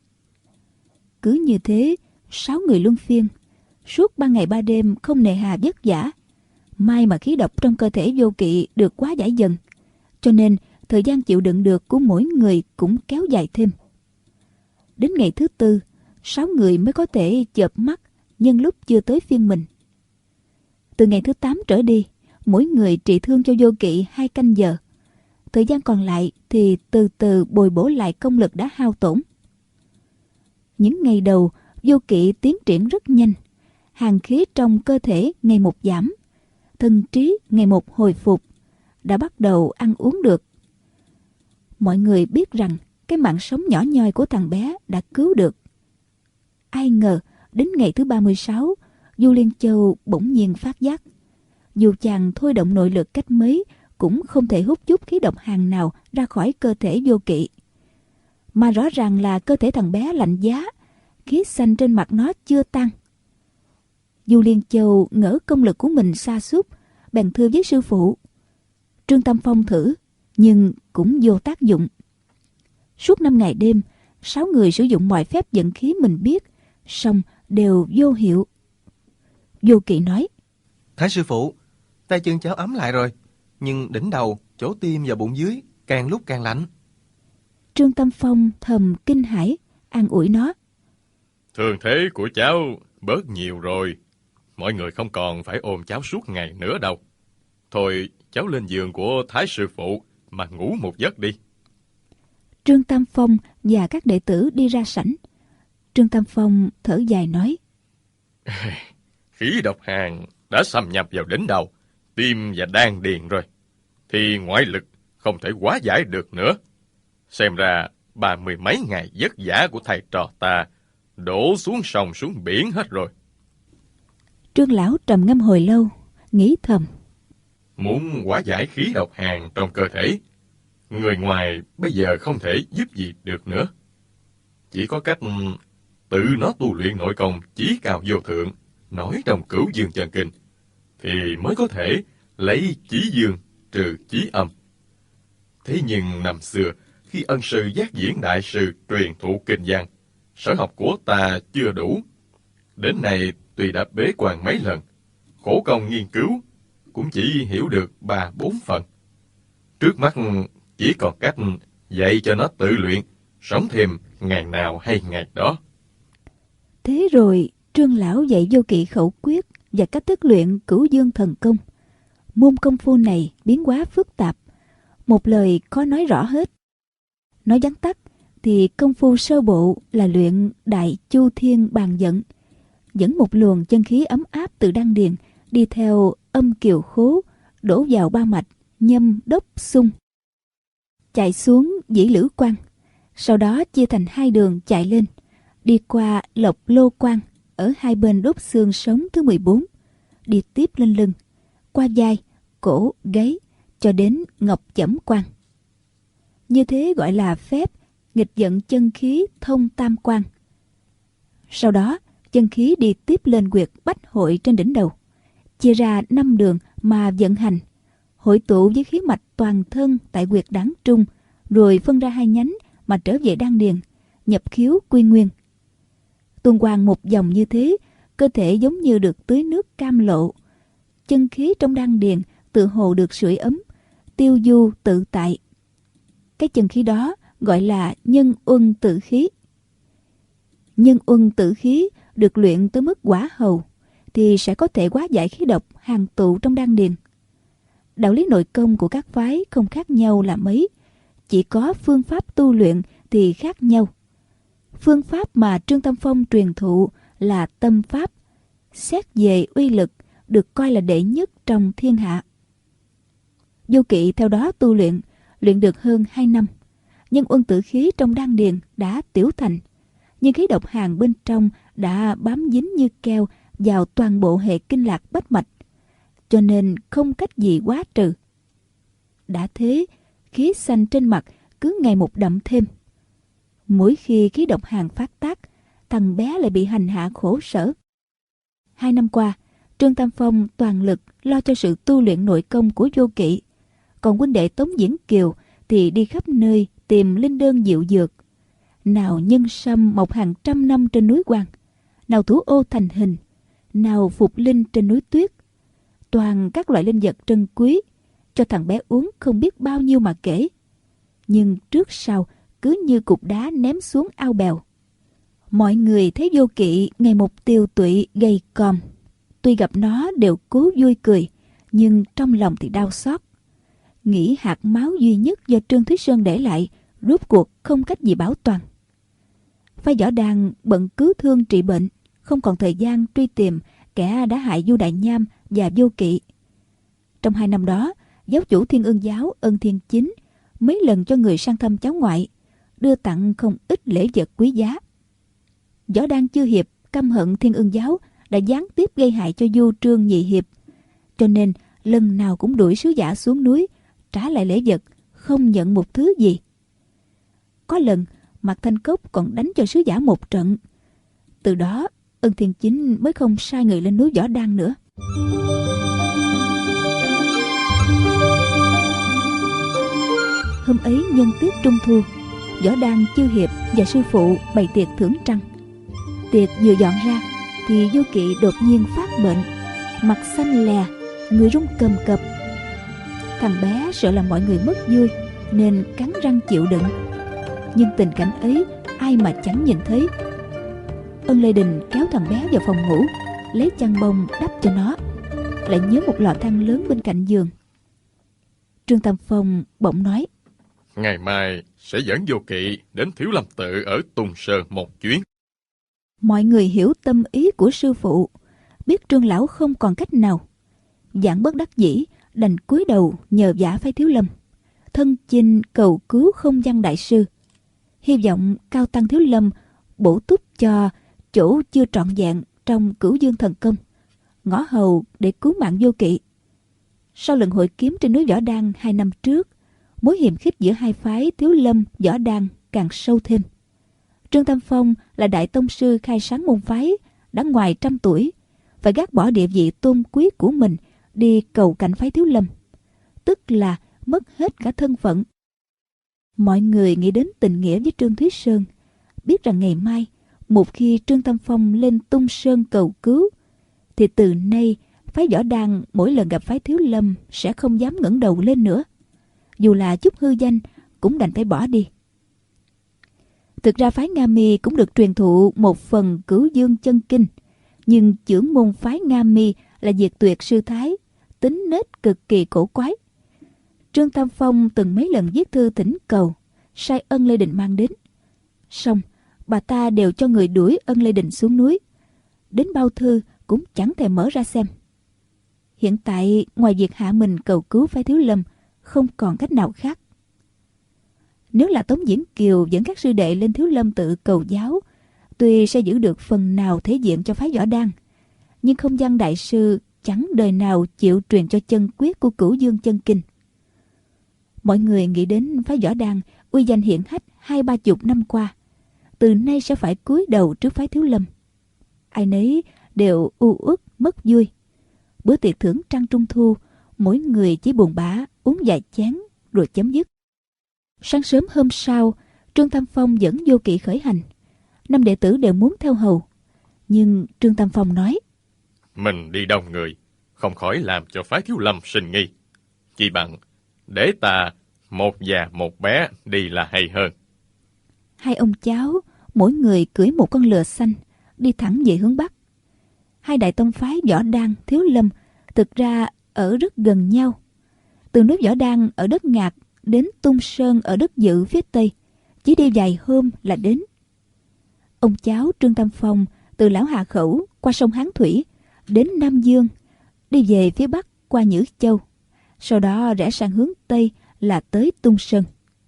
Cứ như thế, 6 người luân phiên, suốt 3 ngày 3 đêm không nề hà vất vả. May mà khí độc trong cơ thể Vô Kỵ được hóa giải dần, cho nên thời gian chịu đựng được của mỗi người cũng kéo dài thêm. Đến ngày thứ 4, 6 người mới có thể chợp mắt nhân lúc chưa tới phiên mình. Từ ngày thứ 8 trở đi, mỗi người trị thương cho Vô Kỵ 2 canh giờ. Thời gian còn lại thì từ từ bồi bổ lại công lực đã hao tổn. Những ngày đầu, Vô Kỵ tiến triển rất nhanh, hàn khí trong cơ thể ngày một giảm, thân trí ngày một hồi phục, đã bắt đầu ăn uống được. Mọi người biết rằng cái mạng sống nhỏ nhoi của thằng bé đã cứu được. Ai ngờ đến ngày thứ 36, Du Liên Châu bỗng nhiên phát giác, dù chàng thôi động nội lực cách mấy cũng không thể hút chút khí độc hàn nào ra khỏi cơ thể Vô Kỵ. Mà rõ ràng là cơ thể thằng bé lạnh giá, khí xanh trên mặt nó chưa tan. Du Liên Châu ngỡ công lực của mình sa sút, bèn thưa với sư phụ. Trương Tam Phong thử, nhưng cũng vô tác dụng. Suốt 5 ngày đêm, 6 người sử dụng mọi phép dẫn khí mình biết, song đều vô hiệu. Vô Kỵ nói: Thái sư phụ, tay chân cháu ấm lại rồi, nhưng đỉnh đầu, chỗ tim và bụng dưới càng lúc càng lạnh. Trương Tam Phong thầm kinh hãi, an ủi nó: Thương thế của cháu bớt nhiều rồi, mọi người không còn phải ôm cháu suốt ngày nữa đâu. Thôi cháu lên giường của Thái sư phụ mà ngủ một giấc đi. Trương Tam Phong và các đệ tử đi ra sảnh. Trương Tam Phong thở dài nói: Khí độc hàn đã xâm nhập vào đỉnh đầu, tim và đan điền rồi, thì ngoại lực không thể hóa giải được nữa. Xem ra 30 mấy ngày vất vả của thầy trò ta đổ xuống sông xuống biển hết rồi. Trương lão trầm ngâm hồi lâu, nghĩ thầm: Muốn hóa giải khí độc hàn trong cơ thể, người ngoài bây giờ không thể giúp gì được nữa. Chỉ có cách tự nó tu luyện nội công chí cao vô thượng, nói trong Cửu Dương Chân Kinh, thì mới có thể lấy chí dương trừ chí âm. Thế nhưng năm xưa, khi ân sư Giác Viễn đại sư truyền thụ kinh văn, sở học của ta chưa đủ. Đến nay tuy đã bế quan mấy lần, khổ công nghiên cứu, cũng chỉ hiểu được 3-4 phần. Trước mắt chỉ còn cách dạy cho nó tự luyện, sống thêm ngày nào hay ngày đó. Thế rồi Trương lão dạy Vô Kỵ khẩu quyết và cách thức luyện Cửu Dương thần công. Môn công phu này biến hóa phức tạp, một lời khó nói rõ hết. Nói vắn tắt thì công phu sơ bộ là luyện Đại Chu Thiên Bàn Dẫn, dẫn một luồng chân khí ấm áp từ đan điền đi theo âm kiều khố đổ vào ba mạch Nhâm Đốc Xung, chạy xuống Dĩ Lữ Quan, sau đó chia thành 2 đường chạy lên, đi qua Lộc Lô Quan ở hai bên đốt xương sống thứ 14, đi tiếp lên lưng, qua vai, cổ, gáy cho đến Ngọc Chẩm Quan. Như thế gọi là phép nghịch vận chân khí thông tam quan. Sau đó chân khí đi tiếp lên huyệt Bách Hội trên đỉnh đầu, chia ra 5 đường mà vận hành, hội tụ với khí mạch toàn thân tại huyệt Đán Trung, rồi phân ra 2 nhánh mà trở về đan điền, nhập khiếu quy nguyên. Tuần hoàn một vòng như thế, cơ thể giống như được tưới nước cam lộ. Chân khí trong đan điền tự hồ được sưởi ấm, tiêu du tự tại. Cái chân khí đó gọi là nhân uân tự khí. Nhân uân tự khí được luyện tới mức quả hầu thì sẽ có thể hóa giải khí độc hàn tụ trong đan điền. Đạo lý nội công của các phái không khác nhau là mấy, chỉ có phương pháp tu luyện thì khác nhau. Phương pháp mà Trương Tam Phong truyền thụ là tâm pháp, xét về uy lực được coi là đệ nhất trong thiên hạ. Vô Kỵ theo đó tu luyện được hơn 2 năm. Nhân uân tử khí trong đan điền đã tiểu thành, nhưng khí độc hàn bên trong đã bám dính như keo vào toàn bộ hệ kinh lạc bách mạch, cho nên không cách gì hóa trừ. Đã thế, khí xanh trên mặt cứ ngày một đậm thêm. Mỗi khi khí độc hàn phát tác, thằng bé lại bị hành hạ khổ sở. 2 năm qua, Trương Tam Phong toàn lực lo cho sự tu luyện nội công của Vô Kỵ, còn huynh đệ Tống Diễn Kiều thì đi khắp nơi tìm linh đơn diệu dược. Nào nhân sâm mọc hàng trăm năm trên núi Quan, nào thủ ô thành hình, nào phục linh trên núi Tuyết. Toàn các loại linh vật trân quý, cho thằng bé uống không biết bao nhiêu mà kể. Nhưng trước sau cứ như cục đá ném xuống ao bèo. Mọi người thấy Vô Kỵ ngày một tiều tụy gầy còm. Tuy gặp nó đều cố vui cười, nhưng trong lòng thì đau xót. Nghĩ hạt máu duy nhất do Trương Thúy Sơn để lại rốt cuộc không cách gì bảo toàn. Phái Võ Đàn bận cứu thương trị bệnh, không còn thời gian truy tìm kẻ đã hại Du Đại Nham và Vô Kỵ. Trong 2 năm đó, giáo chủ Thiên Ương Giáo Ân Thiên Chính mấy lần cho người sang thăm cháu ngoại, đưa tặng không ít lễ vật quý giá. Võ Đan Chư Hiệp căm hận Thiên Ương Giáo đã gián tiếp gây hại cho Du Trương nhị hiệp, cho nên lần nào cũng đuổi sứ giả xuống núi, trả lại lễ vật, không nhận một thứ gì. Có lần Mạc Thanh Cốc còn đánh cho sứ giả một trận. Từ đó Ân Thiên Chính mới không sai người lên núi Võ Đăng nữa. Hôm ấy nhân tiết Trung Thu, Võ Đăng chư hiệp và sư phụ bày tiệc thưởng trăng. Tiệc vừa dọn ra thì Vô Kỵ đột nhiên phát bệnh, mặt xanh lè, người run cầm cập. Thằng bé sợ là mọi người mất vui nên cắn răng chịu đựng. Nhưng tình cảnh ấy ai mà chẳng nhìn thấy. Ân Lê Đình kéo thằng bé vào phòng ngủ, lấy chăn bông đắp cho nó, lại nhớ một lò than lớn bên cạnh giường. Trương Tam Phong bỗng nói: Ngày mai sẽ dẫn Vô Kỵ đến Thiếu Lâm Tự ở Tùng Sơn một chuyến. Mọi người hiểu tâm ý của sư phụ, biết Trương lão không còn cách nào, giảng bất đắc dĩ đành cúi đầu nhờ vả phái Thiếu Lâm, thân chinh cầu cứu Không Văn đại sư, hy vọng cao tăng Thiếu Lâm bổ túc cho chỗ chưa trọn vẹn trong Cửu Dương thần công, ngõ hầu để cứu mạng Vô Kỵ. Sau lần hội kiếm trên núi Võ Đăng 2 năm trước, mối hiềm khích giữa hai phái Thiếu Lâm Võ Đăng càng sâu thêm. Trương Tam Phong là đại tông sư khai sáng môn phái, đã ngoài 100 tuổi, phải gác bỏ địa vị tôn quý của mình đi cầu cạnh phái Thiếu Lâm, tức là mất hết cả thân phận. Mọi người nghĩ đến tình nghĩa với Trương Thúy Sơn, biết rằng ngày mai một khi Trương Tam Phong lên Tung Sơn cầu cứu, thì từ nay phái Võ Đăng mỗi lần gặp phái Thiếu Lâm sẽ không dám ngẩng đầu lên nữa, dù là chút hư danh cũng đành phải bỏ đi. Thực ra phái Nga Mi cũng được truyền thụ một phần Cửu Dương chân kinh, nhưng chưởng môn phái Nga Mi là Diệt Tuyệt sư thái, tính nết cực kỳ cổ quái. Trương Tam Phong từng mấy lần viết thư thỉnh cầu, sai Ân Lê Đình mang đến. Xong bà ta đều cho người đuổi Ân Lê Đình xuống núi, đến bao thư cũng chẳng thèm mở ra xem. Hiện tại ngoài việc hạ mình cầu cứu phái Thiếu Lâm, không còn cách nào khác. Nếu là Tống Diễn Kiều dẫn các sư đệ lên Thiếu Lâm tự cầu giáo, tuy sẽ giữ được phần nào thể diện cho phái Võ Đăng, nhưng Không Văn đại sư chẳng đời nào chịu truyền cho chân quyết của Cửu Dương chân kinh. Mọi người nghĩ đến phái Võ Đăng uy danh hiển hách 20-30 năm qua, từ nay sẽ phải cúi đầu trước phái Thiếu Lâm. Ai nấy đều u uất mất vui. Bữa tiệc thưởng trăng Trung Thu, mỗi người chỉ buồn bã uống vài chén rồi chấm dứt. Sáng sớm hôm sau, Trương Tam Phong dẫn Vô Kỵ khởi hành. 5 đệ tử đều muốn theo hầu, nhưng Trương Tam Phong nói: Mình đi đông người, không khỏi làm cho phái Thiếu Lâm sinh nghi. Chỉ bằng để ta một già một bé đi là hay hơn. Hai ông cháu mỗi người cưỡi một con lừa xanh, đi thẳng về hướng Bắc. Hai đại tông phái Võ Đăng, Thiếu Lâm thực ra ở rất gần nhau. Từ núi Võ Đăng ở đất Ngạc đến Tung Sơn ở đất Dự phía Tây, chỉ đi vài hôm là đến. Ông cháu Trương Tam Phong từ Lão Hà Khẩu qua sông Hán Thủy đến Nam Dương, đi về phía Bắc qua Nhữ Châu, sau đó rẽ sang hướng Tây là tới Tung Sơn.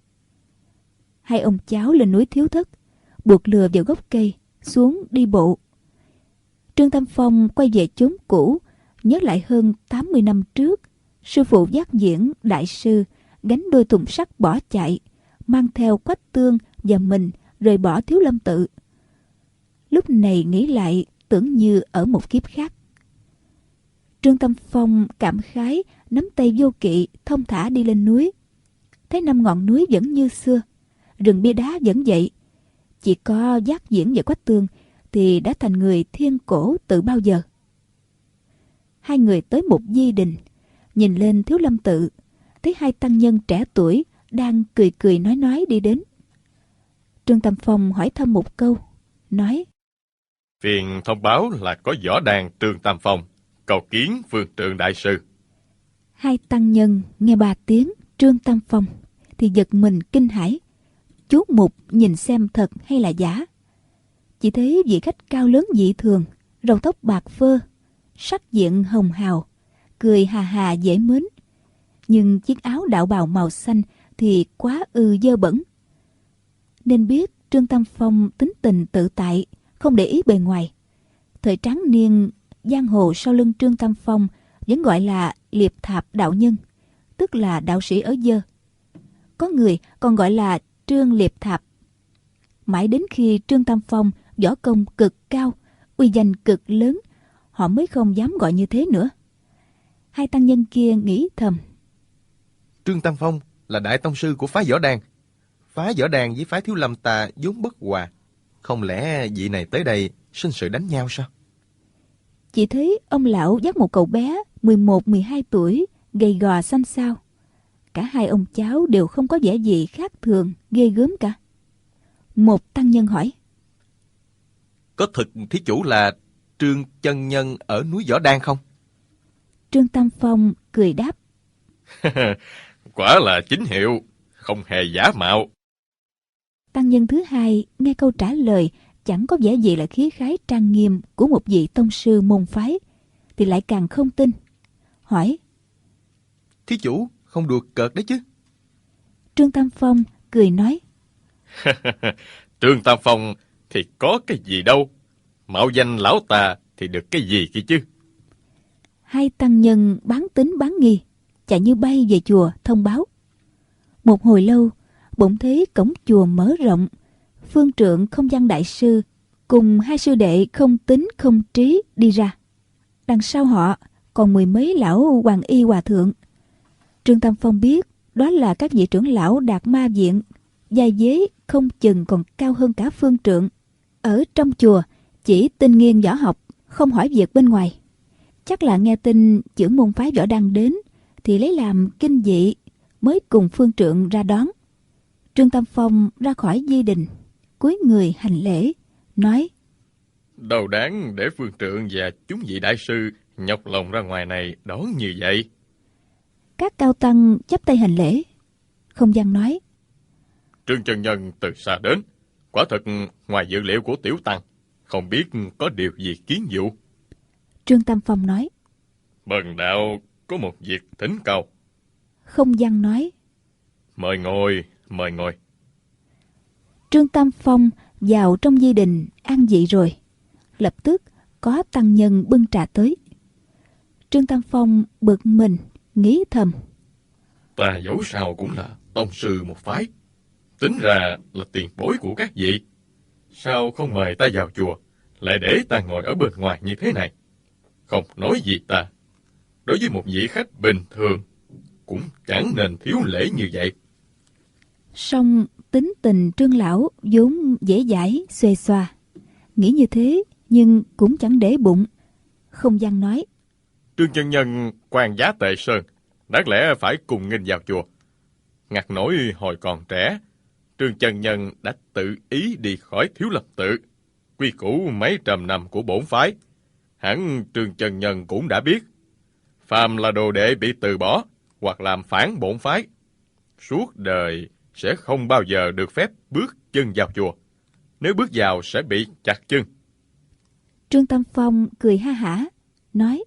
Hai ông cháu lên núi Thiếu Thất, buộc lừa vào gốc cây, xuống đi bộ. Trương Tam Phong quay về chốn cũ, nhớ lại hơn 80 năm trước, sư phụ Giác Diễn đại sư gánh đôi thùng sắt bỏ chạy, mang theo Quách Tương và mình rời bỏ Thiếu Lâm tự. Lúc này nghĩ lại tưởng như ở một kiếp khác. Trương Tam Phong cảm khái nắm tay Vô Kỵ thông thả đi lên núi. Thấy 5 ngọn núi vẫn như xưa, rừng bia đá vẫn vậy. Chỉ có Giác Diễn và Quách Tương thì đã thành người thiên cổ từ bao giờ. Hai người tới một di đình, nhìn lên Thiếu Lâm tự, thấy hai tăng nhân trẻ tuổi đang cười cười nói đi đến. Trương Tam Phong hỏi thăm một câu, nói: Phiền thông báo là có Võ Đăng Trương Tam Phong cầu kiến Phương Trượng đại sư. Hai tăng nhân nghe 3 tiếng Trương Tam Phong thì giật mình kinh hãi, chú mục nhìn xem thật hay là giả. Chỉ thấy vị khách cao lớn dị thường, râu tóc bạc phơ, sắc diện hồng hào, cười hà hà dễ mến. Nhưng chiếc áo đạo bào màu xanh thì quá dơ bẩn. Nên biết Trương Tam Phong tính tình tự tại, không để ý bề ngoài. Thời tráng niên, giang hồ sau lưng Trương Tam Phong vẫn gọi là Liệp Thạp đạo nhân, tức là đạo sĩ ở Dơ. Có người còn gọi là Trương Liệp Thạp. Mãi đến khi Trương Tam Phong võ công cực cao, uy danh cực lớn, họ mới không dám gọi như thế nữa. Hai tăng nhân kia nghĩ thầm: Trương Tam Phong là đại tông sư của phái Võ Đàn. Phái Võ Đàn với phái Thiếu Lâm ta vốn bất hòa. Không lẽ vị này tới đây sinh sự đánh nhau sao? Chỉ thấy ông lão dắt một cậu bé 11-12 tuổi, gầy gò xanh xao. Cả hai ông cháu đều không có vẻ gì khác thường, ghê gớm cả. Một tăng nhân hỏi: Có thực thí chủ là Trương chân nhân ở núi Võ Đan không? Trương Tam Phong cười đáp: Quả là chính hiệu, không hề giả mạo. Tăng nhân thứ hai nghe câu trả lời chẳng có vẻ gì là khí khái trang nghiêm của một vị tông sư môn phái, thì lại càng không tin, hỏi: Thí chủ không đùa cợt đấy chứ? Trương Tam Phong cười nói: Trương Tam Phong thì có cái gì đâu, mạo danh lão tà thì được cái gì kia chứ? Hai tăng nhân bán tín bán nghi, chạy như bay về chùa thông báo. Một hồi lâu, bỗng thấy cổng chùa mở rộng, phương trượng Không Văn đại sư cùng hai sư đệ Không Tín Không Trí đi ra. Đằng sau họ còn mười mấy lão hoàng y hòa thượng. Trương Tam Phong biết đó là các vị trưởng lão Đạt Ma Viện, giai giới không chừng còn cao hơn cả phương trượng. Ở trong chùa chỉ tinh nghiên võ học, không hỏi việc bên ngoài. Chắc là nghe tin trưởng môn phái Võ Đăng đến thì lấy làm kinh dị, mới cùng phương trượng ra đón. Trương Tam Phong ra khỏi di đình, cúi người hành lễ, nói: Đâu đáng để phương trượng và chúng vị đại sư nhọc lòng ra ngoài này đón như vậy. Các cao tăng chắp tay hành lễ. Không Văn nói: Trương chân nhân từ xa đến, quả thật ngoài dự liệu của tiểu tăng, không biết có điều gì kiến dụ. Trương Tam Phong nói: Bần đạo có một việc thỉnh cầu. Không Văn nói: Mời ngồi, mời ngồi. Trương Tam Phong vào trong di đình an vị rồi. Lập tức có tăng nhân bưng trà tới. Trương Tam Phong bực mình, nghĩ thầm: Ta dẫu sao cũng là tông sư một phái, tính ra là tiền bối của các vị. Sao không mời ta vào chùa, lại để ta ngồi ở bên ngoài như thế này? Không nói gì ta, đối với một vị khách bình thường, cũng chẳng nên thiếu lễ như vậy. Song tính tình Trương lão vốn dễ dãi, xuề xòa. Nghĩ như thế nhưng cũng chẳng để bụng. Không Văn nói: Trương chân nhân quan giá Tệ Sơn, đáng lẽ phải cùng nghênh vào chùa. Ngặt nổi hồi còn trẻ, Trương chân nhân đã tự ý đi khỏi Thiếu Lâm tự, quy củ mấy trăm năm của bổn phái. Hẳn Trương chân nhân cũng đã biết, phàm là đồ đệ bị từ bỏ hoặc làm phản bổn phái, suốt đời sẽ không bao giờ được phép bước chân vào chùa. Nếu bước vào sẽ bị chặt chân. Trương Tam Phong cười ha hả, nói: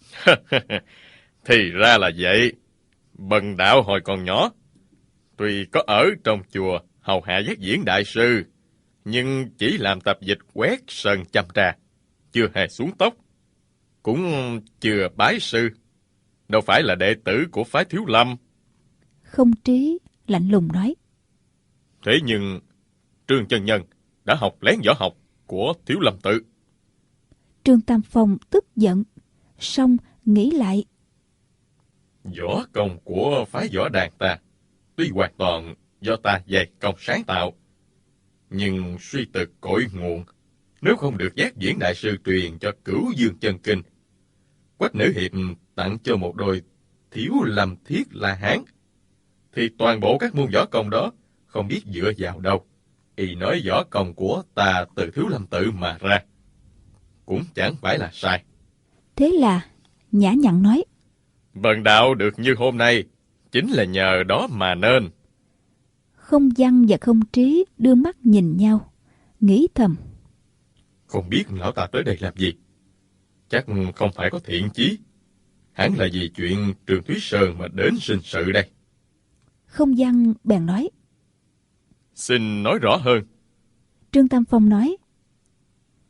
Thì ra là vậy. Bần đạo hồi còn nhỏ, tuy có ở trong chùa hầu hạ giác diễn đại sư, nhưng chỉ làm tập dịch quét sân chăm trà, chưa hề xuống tóc, cũng chưa bái sư, đâu phải là đệ tử của phái Thiếu Lâm. Không Trí lạnh lùng nói: Thế nhưng Trương chân nhân đã học lén võ học của Thiếu Lâm tự. Trương Tam Phong tức giận, song nghĩ lại: Võ công của phái Võ Đàn ta tuy hoàn toàn do ta dày công sáng tạo, nhưng suy từ cội nguồn, nếu không được giác diễn đại sư truyền cho Cửu Dương chân kinh, Quách Nữ Hiệp tặng cho một đôi Thiếu Lâm Thiết La Hán, thì toàn bộ các môn võ công đó không biết dựa vào đâu. Y nói võ công của ta từ Thiếu Lâm tự mà ra, cũng chẳng phải là sai. Thế là nhã nhặn nói: Bần đạo được như hôm nay chính là nhờ đó mà nên. Không Văn và Không Trí đưa mắt nhìn nhau, nghĩ thầm: Không biết lão ta tới đây làm gì? Chắc không phải có thiện chí, hẳn là vì chuyện Trường Thúy Sơn mà đến sinh sự đây. Không Văn bèn nói: Xin nói rõ hơn. Trương Tam Phong nói: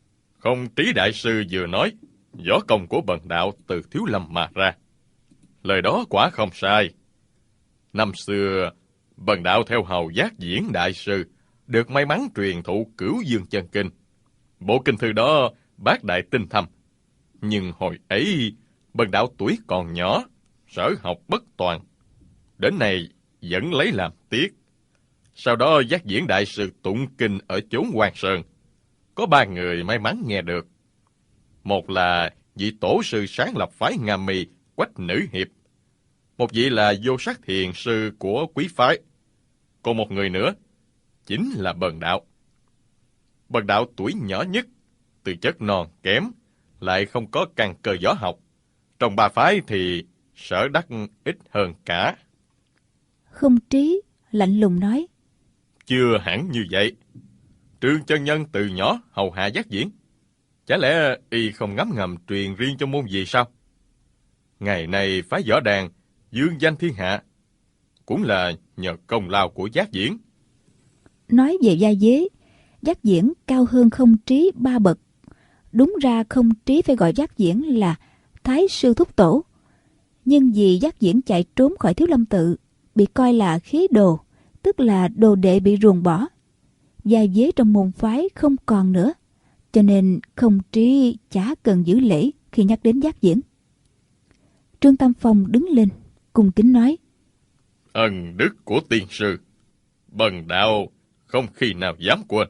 Không Trí đại sư vừa nói, võ công của bần đạo từ Thiếu Lâm mà ra. Lời đó quả không sai. Năm xưa, bần đạo theo hầu Giác Diễn đại sư, được may mắn truyền thụ Cửu Dương Chân Kinh. Bộ kinh thư đó bác đại tinh thâm. Nhưng hồi ấy, bần đạo tuổi còn nhỏ, sở học bất toàn. Đến nay vẫn lấy làm tiếc. Sau đó Giác Diễn đại sư tụng kinh ở chốn Quan Sơn. Có 3 người may mắn nghe được. Một là vị tổ sư sáng lập phái Nga Mi Quách Nữ Hiệp. Một vị là Vô Sắc Thiền sư của quý phái. Còn một người nữa chính là bần đạo. Bần đạo tuổi nhỏ nhất, từ chất non kém, lại không có căn cơ võ học. Trong 3 phái thì sở đắc ít hơn cả. Không Trí lạnh lùng nói. Chưa hẳn như vậy. Trương chân nhân từ nhỏ hầu hạ Giác Diễn. Chả lẽ y không ngấm ngầm truyền riêng cho môn gì sao? Ngày nay phái võ đàn dương danh thiên hạ, cũng là nhờ công lao của Giác Diễn. Nói về gia dế, Giác Diễn cao hơn Không Trí 3 bậc. Đúng ra Không Trí phải gọi Giác Diễn là Thái sư thúc tổ. Nhưng vì Giác Diễn chạy trốn khỏi Thiếu Lâm tự, bị coi là khí đồ, tức là đồ đệ bị ruồng bỏ. Gia dế trong môn phái không còn nữa, cho nên Không Trí chả cần giữ lễ khi nhắc đến Giác Diễn. Trương Tam Phong đứng lên, cung kính nói. Ân đức của tiên sư, bần đạo không khi nào dám quên.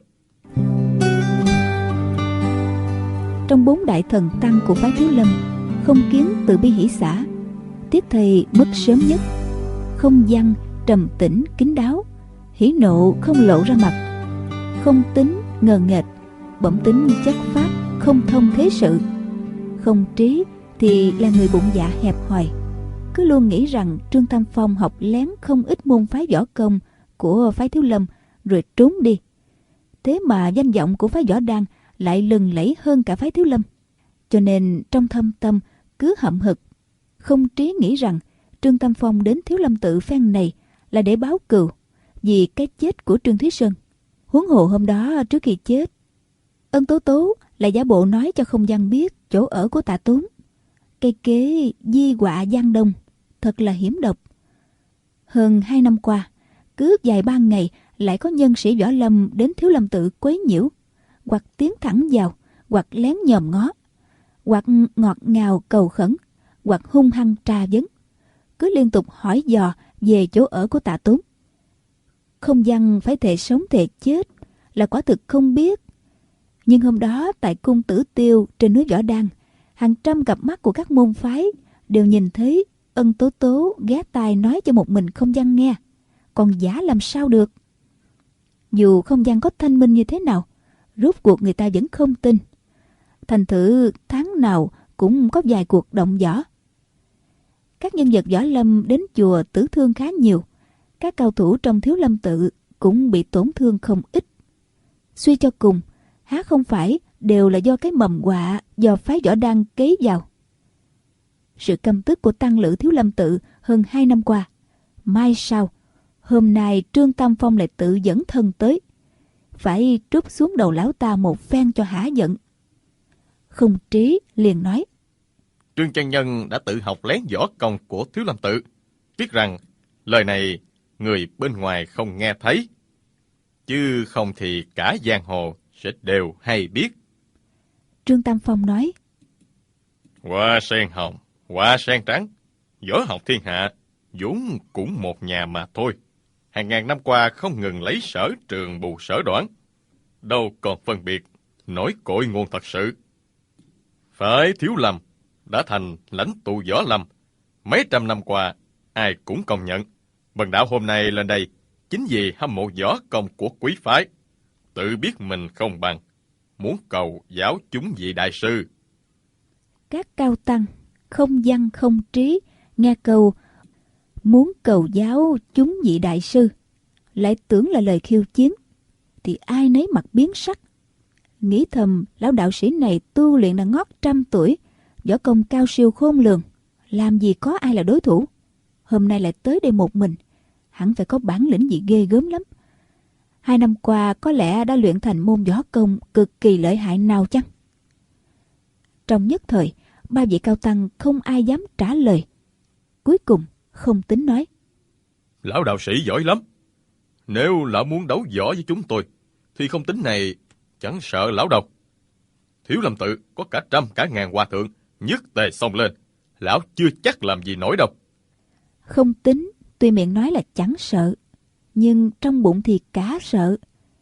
Trong 4 đại thần tăng của phái Thiếu Lâm, Không Kiến từ bi hỷ xả, Tiết thầy mất sớm nhất. Không Văn trầm tĩnh kín đáo, hỉ nộ không lộ ra mặt. Không Tính ngờ nghệch, bẩm tính chất phát, không thông thế sự. Không Trí thì là người bụng dạ hẹp hòi, cứ luôn nghĩ rằng Trương Tam Phong học lén không ít môn phái võ công của phái Thiếu Lâm rồi trốn đi. Thế mà danh vọng của phái võ đan lại lừng lẫy hơn cả phái Thiếu Lâm. Cho nên trong thâm tâm cứ hậm hực. Không Trí nghĩ rằng Trương Tam Phong đến Thiếu Lâm tự phen này là để báo cừu vì cái chết của Trương Thúy Sơn. Huống hồ hôm đó trước khi chết, Ân Tố Tố lại giả bộ nói cho Không Văn biết chỗ ở của Tạ Tốn. Cây kế di họa Giang Đông thật là hiểm độc. Hơn 2 năm qua, cứ vài 3 ngày lại có nhân sĩ võ lâm đến Thiếu Lâm tự quấy nhiễu, hoặc tiến thẳng vào, hoặc lén nhòm ngó, hoặc ngọt ngào cầu khẩn, hoặc hung hăng tra vấn, cứ liên tục hỏi dò về chỗ ở của Tạ Tốn. Không Văn phải thề sống thề chết là quả thực không biết. Nhưng hôm đó tại cung Tử Tiêu trên núi Võ Đan, hàng trăm cặp mắt của các môn phái đều nhìn thấy Ân Tố Tố ghé tai nói cho một mình Không Văn nghe, còn giả làm sao được. Dù Không Văn có thanh minh như thế nào, rốt cuộc người ta vẫn không tin. Thành thử tháng nào cũng có vài cuộc động võ. Các nhân vật võ lâm đến chùa tử thương khá nhiều. Các cao thủ trong Thiếu Lâm tự cũng bị tổn thương không ít. Suy cho cùng, há không phải đều là do cái mầm họa do phái võ đan kế vào. Sự căm tức của tăng lữ Thiếu Lâm tự hơn 2 năm qua, mai sau hôm nay Trương Tam Phong lại tự dẫn thân tới, phải trút xuống đầu lão ta một phen cho hả giận. Không Trí liền nói. Trương chân nhân đã tự học lén võ công của Thiếu Lâm tự. Tiếc rằng lời này người bên ngoài không nghe thấy, chứ không thì cả giang hồ sẽ đều hay biết. Trương Tam Phong nói. Hoa sen hồng, hoa sen trắng, võ học thiên hạ vốn cũng một nhà mà thôi. Hàng ngàn năm qua không ngừng lấy sở trường bù sở đoản, đâu còn phân biệt nổi cội nguồn thật sự. Phải Thiếu Lâm đã thành lãnh tụ võ lâm mấy trăm năm qua, ai cũng công nhận. Bần đạo hôm nay lên đây chính vì hâm mộ võ công của quý phái, tự biết mình không bằng, muốn cầu giáo chúng vị đại sư. Các cao tăng Không Văn Không Trí nghe câu muốn cầu giáo chúng vị đại sư lại tưởng là lời khiêu chiến, thì ai nấy mặt biến sắc, nghĩ thầm lão đạo sĩ này tu luyện đã ngót 100 tuổi, võ công cao siêu khôn lường, làm gì có ai là đối thủ. Hôm nay lại tới đây một mình, hẳn phải có bản lĩnh gì ghê gớm lắm. 2 năm qua có lẽ đã luyện thành môn võ công cực kỳ lợi hại nào chăng? Trong nhất thời, ba vị cao tăng không ai dám trả lời. Cuối cùng, Không Tín nói: Lão đạo sĩ giỏi lắm. Nếu lão muốn đấu võ với chúng tôi, thì Không Tín này chẳng sợ lão đâu. Thiếu Lâm tự có cả trăm cả ngàn hòa thượng nhất tề xông lên, lão chưa chắc làm gì nổi đâu. Không Tín tuy miệng nói là chẳng sợ, nhưng trong bụng thì cả sợ.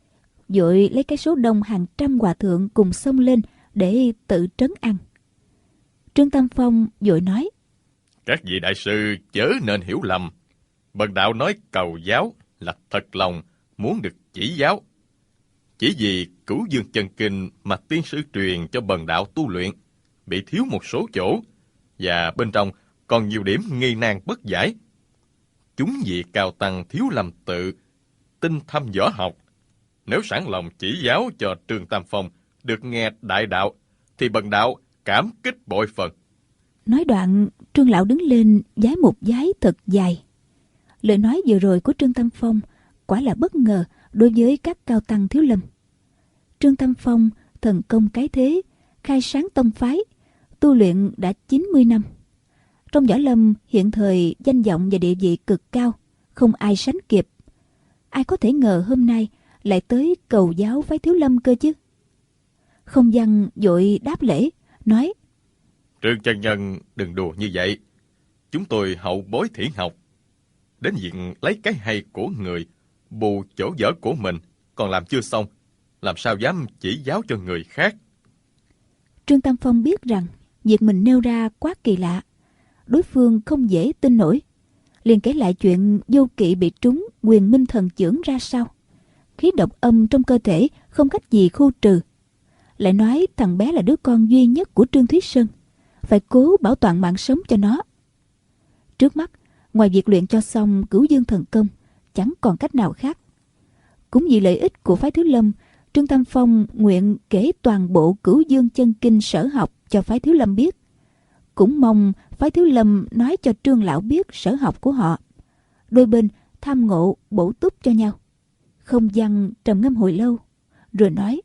Vội lấy cái số đông hàng trăm hòa thượng cùng xông lên để tự trấn an. Trương Tam Phong vội nói: Các vị đại sư chớ nên hiểu lầm. Bần đạo nói cầu giáo là thật lòng muốn được chỉ giáo. Chỉ vì Cửu Dương Chân Kinh mà tiên sư truyền cho bần đạo tu luyện bị thiếu một số chỗ, và bên trong còn nhiều điểm nghi nan bất giải. Chúng vị cao tăng Thiếu Lâm tự tinh thâm võ học, nếu sẵn lòng chỉ giáo cho Trương Tam Phong được nghe đại đạo, thì bần đạo cảm kích bội phần. Nói đoạn, Trương lão đứng lên vái một vái thật dài. Lời nói vừa rồi của Trương Tam Phong quả là bất ngờ đối với các cao tăng Thiếu Lâm. Trương Tam Phong thần công cái thế, khai sáng tông phái, tu luyện đã 90 năm. Trong võ lâm hiện thời danh vọng và địa vị cực cao, không ai sánh kịp. Ai có thể ngờ hôm nay lại tới cầu giáo phái Thiếu Lâm cơ chứ? Không Văn vội đáp lễ, nói: Trương chân nhân đừng đùa như vậy. Chúng tôi hậu bối thiển học, đến việc lấy cái hay của người bù chỗ dở của mình còn làm chưa xong, làm sao dám chỉ giáo cho người khác. Trương Tam Phong biết rằng việc mình nêu ra quá kỳ lạ, đối phương không dễ tin nổi, liền kể lại chuyện Vô Kỵ bị trúng Quyền Minh Thần chưởng ra sao, khí độc âm trong cơ thể không cách gì khu trừ. Lại nói thằng bé là đứa con duy nhất của Trương Thúy Sơn, phải cố bảo toàn mạng sống cho nó. Trước mắt, ngoài việc luyện cho xong Cửu Dương thần công, chẳng còn cách nào khác. Cũng vì lợi ích của phái Thiếu Lâm, Trương Tam Phong nguyện kể toàn bộ Cửu Dương chân kinh sở học cho phái Thiếu Lâm biết. Cũng mong phái Thiếu Lâm nói cho Trương lão biết sở học của họ. Đôi bên tham ngộ bổ túc cho nhau. Không Văn trầm ngâm hồi lâu, rồi nói: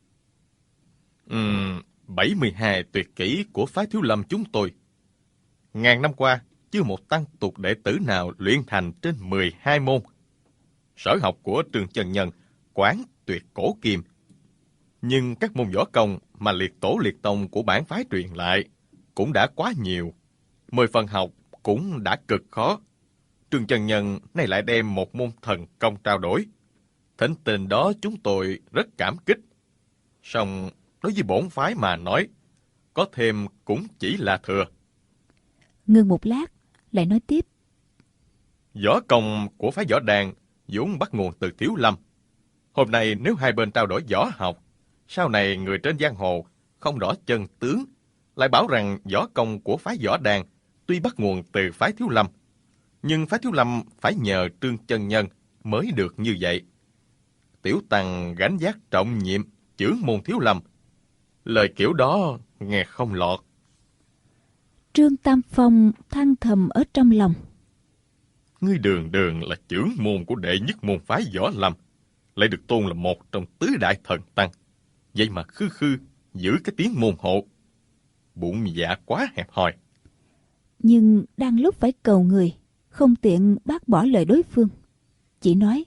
72 tuyệt kỹ của phái Thiếu Lâm chúng tôi, ngàn năm qua chưa một tăng tục đệ tử nào luyện thành trên 12 môn. Sở học của Trương chân nhân quán tuyệt cổ kim, nhưng các môn võ công mà liệt tổ liệt tông của bản phái truyền lại cũng đã quá nhiều. 10 phần học cũng đã cực khó. Trương chân nhân nay lại đem một môn thần công trao đổi. Thỉnh tình đó chúng tôi rất cảm kích. Song đối với bổn phái mà nói, có thêm cũng chỉ là thừa. Ngừng một lát, lại nói tiếp: Võ công của phái Võ Đàn vốn bắt nguồn từ Thiếu Lâm. Hôm nay nếu hai bên trao đổi võ học, sau này người trên giang hồ không rõ chân tướng, lại bảo rằng võ công của phái Võ Đàn tuy bắt nguồn từ phái Thiếu Lâm, nhưng phái Thiếu Lâm phải nhờ Trương chân nhân mới được như vậy. Tiểu tăng gánh vác trọng nhiệm chưởng môn Thiếu Lâm. Lời kiểu đó nghe không lọt. Trương Tam Phong than thầm ở trong lòng: Ngươi đường đường là chưởng môn của đệ nhất môn phái Võ Lâm, lại được tôn là một trong tứ đại thần tăng, vậy mà khư khư giữ cái tiếng môn hộ. Bụng dạ quá hẹp hòi. Nhưng đang lúc phải cầu người, không tiện bác bỏ lời đối phương, chỉ nói: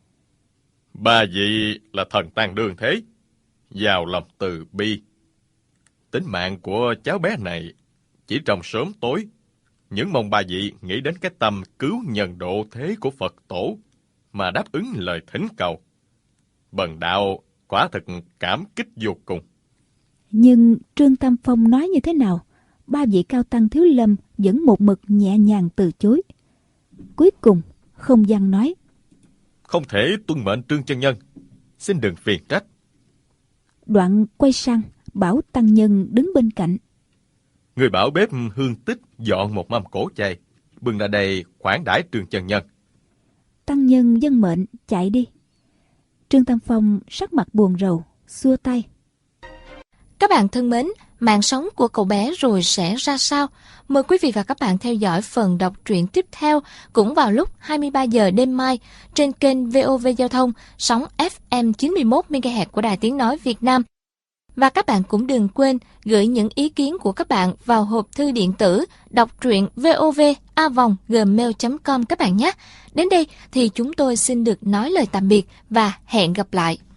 Ba vị là thần tăng đương thế, giàu lòng từ bi. Tính mạng của cháu bé này chỉ trong sớm tối, những mong ba vị nghĩ đến cái tâm cứu nhân độ thế của Phật tổ mà đáp ứng lời thỉnh cầu. Bần đạo quả thực cảm kích vô cùng. Nhưng Trương Tam Phong nói như thế nào, ba vị cao tăng Thiếu Lâm vẫn một mực nhẹ nhàng từ chối. Cuối cùng Không Văn nói: Không thể tuân mệnh Trương chân nhân, xin đừng phiền trách. Đoạn quay sang bảo tăng nhân đứng bên cạnh: Người bảo bếp Hương Tích dọn một mâm cổ chay, bưng ra đây khoản đãi Trương chân nhân. Tăng nhân vâng mệnh chạy đi. Trương Tam Phong sắc mặt buồn rầu, xua tay: Các bạn thân mến, mạng sống của cậu bé rồi sẽ ra sao? Mời quý vị và các bạn theo dõi phần đọc truyện tiếp theo cũng vào lúc 23 giờ đêm mai trên kênh VOV Giao thông, sóng FM 91 MHz của Đài Tiếng Nói Việt Nam. Và các bạn cũng đừng quên gửi những ý kiến của các bạn vào hộp thư điện tử đọc truyện vov@gmail.com các bạn nhé. Đến đây thì chúng tôi xin được nói lời tạm biệt và hẹn gặp lại.